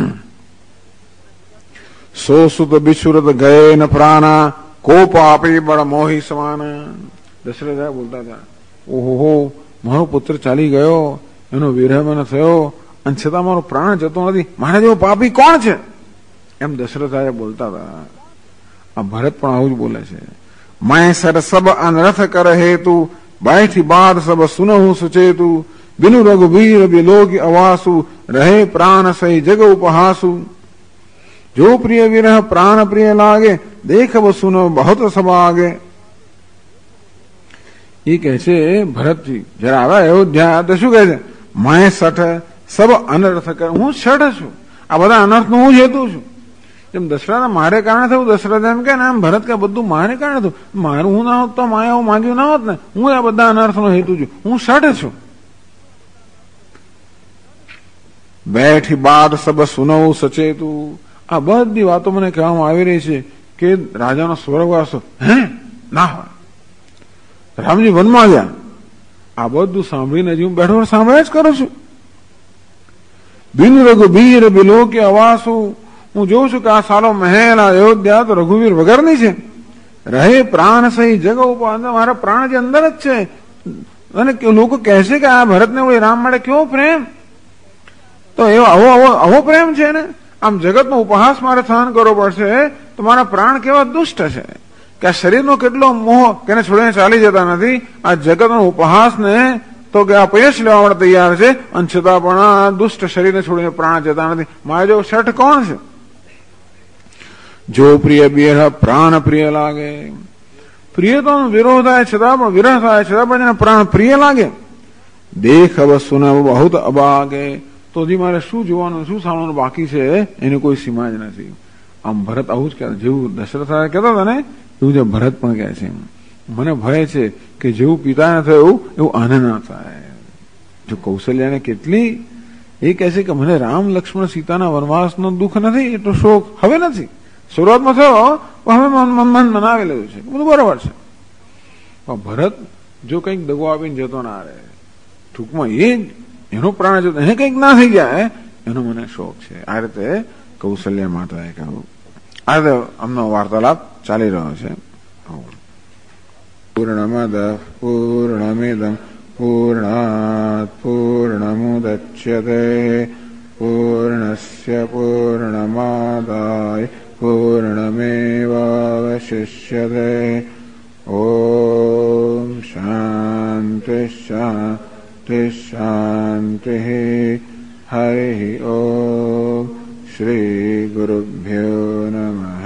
સો સુત બિશુરત ગયે ન પ્રાણા, કોપ આપી બળ મોહી સમાન. દશરથ બોલતા હતા, ઓહો મારો પુત્ર ચાલી ગયો, એનો વિરહ મને થયો અને છતાં મારો પ્રાણ જતો નથી, મારા જેવો પાપી કોણ છે? એમ દશરથ બોલતા હતા. આ ભરત પણ આવું જ બોલે છે. मैं सर सब अनरथ कर हेतु, बैठी बात सब सुनहु सुचेतु, बिनु रघुवीर बिलोक अवासु, रहे प्राण सही जग उपहासु, जो प्रिय विरह प्राण प्रिय लागे, देख व सुनो बहुत सब आगे. ये कैसे भरत जी जरा आवा अयोध्या तो शू कहे मैं सठ सब अनर्थ कर, हूँ सठ छू, आ बधा अनर्थ नु हूँ हेतु छू. જેમ દશરથ મારે કારણે થયું, દશરથ એમ કે આમ ભરત કે બધું મારે કારણે થયું, મારું હું ના હોત તો માયા હું માંગ્યું ના હોત ને, હું આ બધા અનર્થનો હેતુ છું, હું સઠ છું. બેઠી બાદ સબ સુનવું સચેતું, આ બધી વાતો મને કહેવામાં આવી રહી છે કે રાજાનો સ્વર્ગવાસ હે ના હોય, રામજી વનમાં ગયા, આ બધું સાંભળીને હજી હું બેઠો સાંભળ્યા જ કરું છું. બિન રઘુબીર બિલોકે અવાસુ, હું જોઉં છું કે આ સારો મહેલ અયોધ્યા તો રઘુવીર વગરની છે. રહે પ્રાણ સહી જગ ઉપાસ, મારા પ્રાણ જે અંદર જ છે. અને લોકો કહેશે કે આ ભરતને વળી રામ માટે કેવો પ્રેમ, તો એવો આવો પ્રેમ છે ને. આમ જગતનો ઉપહાસ મારે સહન કરવો પડશે તો મારા પ્રાણ કેવા દુષ્ટ છે કે આ શરીરનો કેટલો મોહ કે એને છોડીને ચાલી જતા નથી. આ જગતનો ઉપહાસને તો કે અપયશ લેવા માટે તૈયાર છે, અને છતાં પણ આ દુષ્ટ શરીરને છોડીને પ્રાણ જતા નથી. મારા જેવો શઠ કોણ છે? જો પ્રિય બેહ પ્રાણ પ્રિય લાગે, પ્રિય તો વિરોધ થાય છતાં પણ વિરહ થાય છતાં પણ એને પ્રાણ પ્રિય લાગે. દેખ વસ્તુ બહુત અબાગે, તો હજી મારે શું જોવાનું શું સાંભળવાનું બાકી છે એની કોઈ સીમા જ નથી. આમ ભરત આવું જ કહેતા, જેવું દશરથ કહેતા હતા ને એવું જે ભરત પણ કહે છે. મને ભય છે કે જેવું પિતાને થયું એવું આને ના થાય. જો કૌશલ્યાને કેટલી એ કહે છે કે મને રામ લક્ષ્મણ સીતાના વનવાસનો દુઃખ નથી, એટલો શોક હવે નથી. શરૂઆતમાં થયો હવે મન મનાવી લેવું છે, બધું બરાબર છે. પણ ભરત જો કંઈક દગો આપીને જતો ના રહે, ટૂંકમાં એનો પ્રાણ જતો એને કંઈક ના થઈ જાય એનો મને શોખ છે. આ રીતે કૌશલ્ય માતાએ કહ્યું. આ રીતે અમનો વાર્તાલાપ ચાલી રહ્યો છે. પૂર્ણમદ પૂર્ણમિદં પૂર્ણાત પૂર્ણમુદચ્યતે પૂર્ણસ્ય પૂર્ણમાદાય પૂર્ણમેવાવશિષ્યતે. ઓમ શાંતિ શાંતિ શાંતિ. હરિ ઓમ. શ્રી ગુરુભ્યો નમઃ.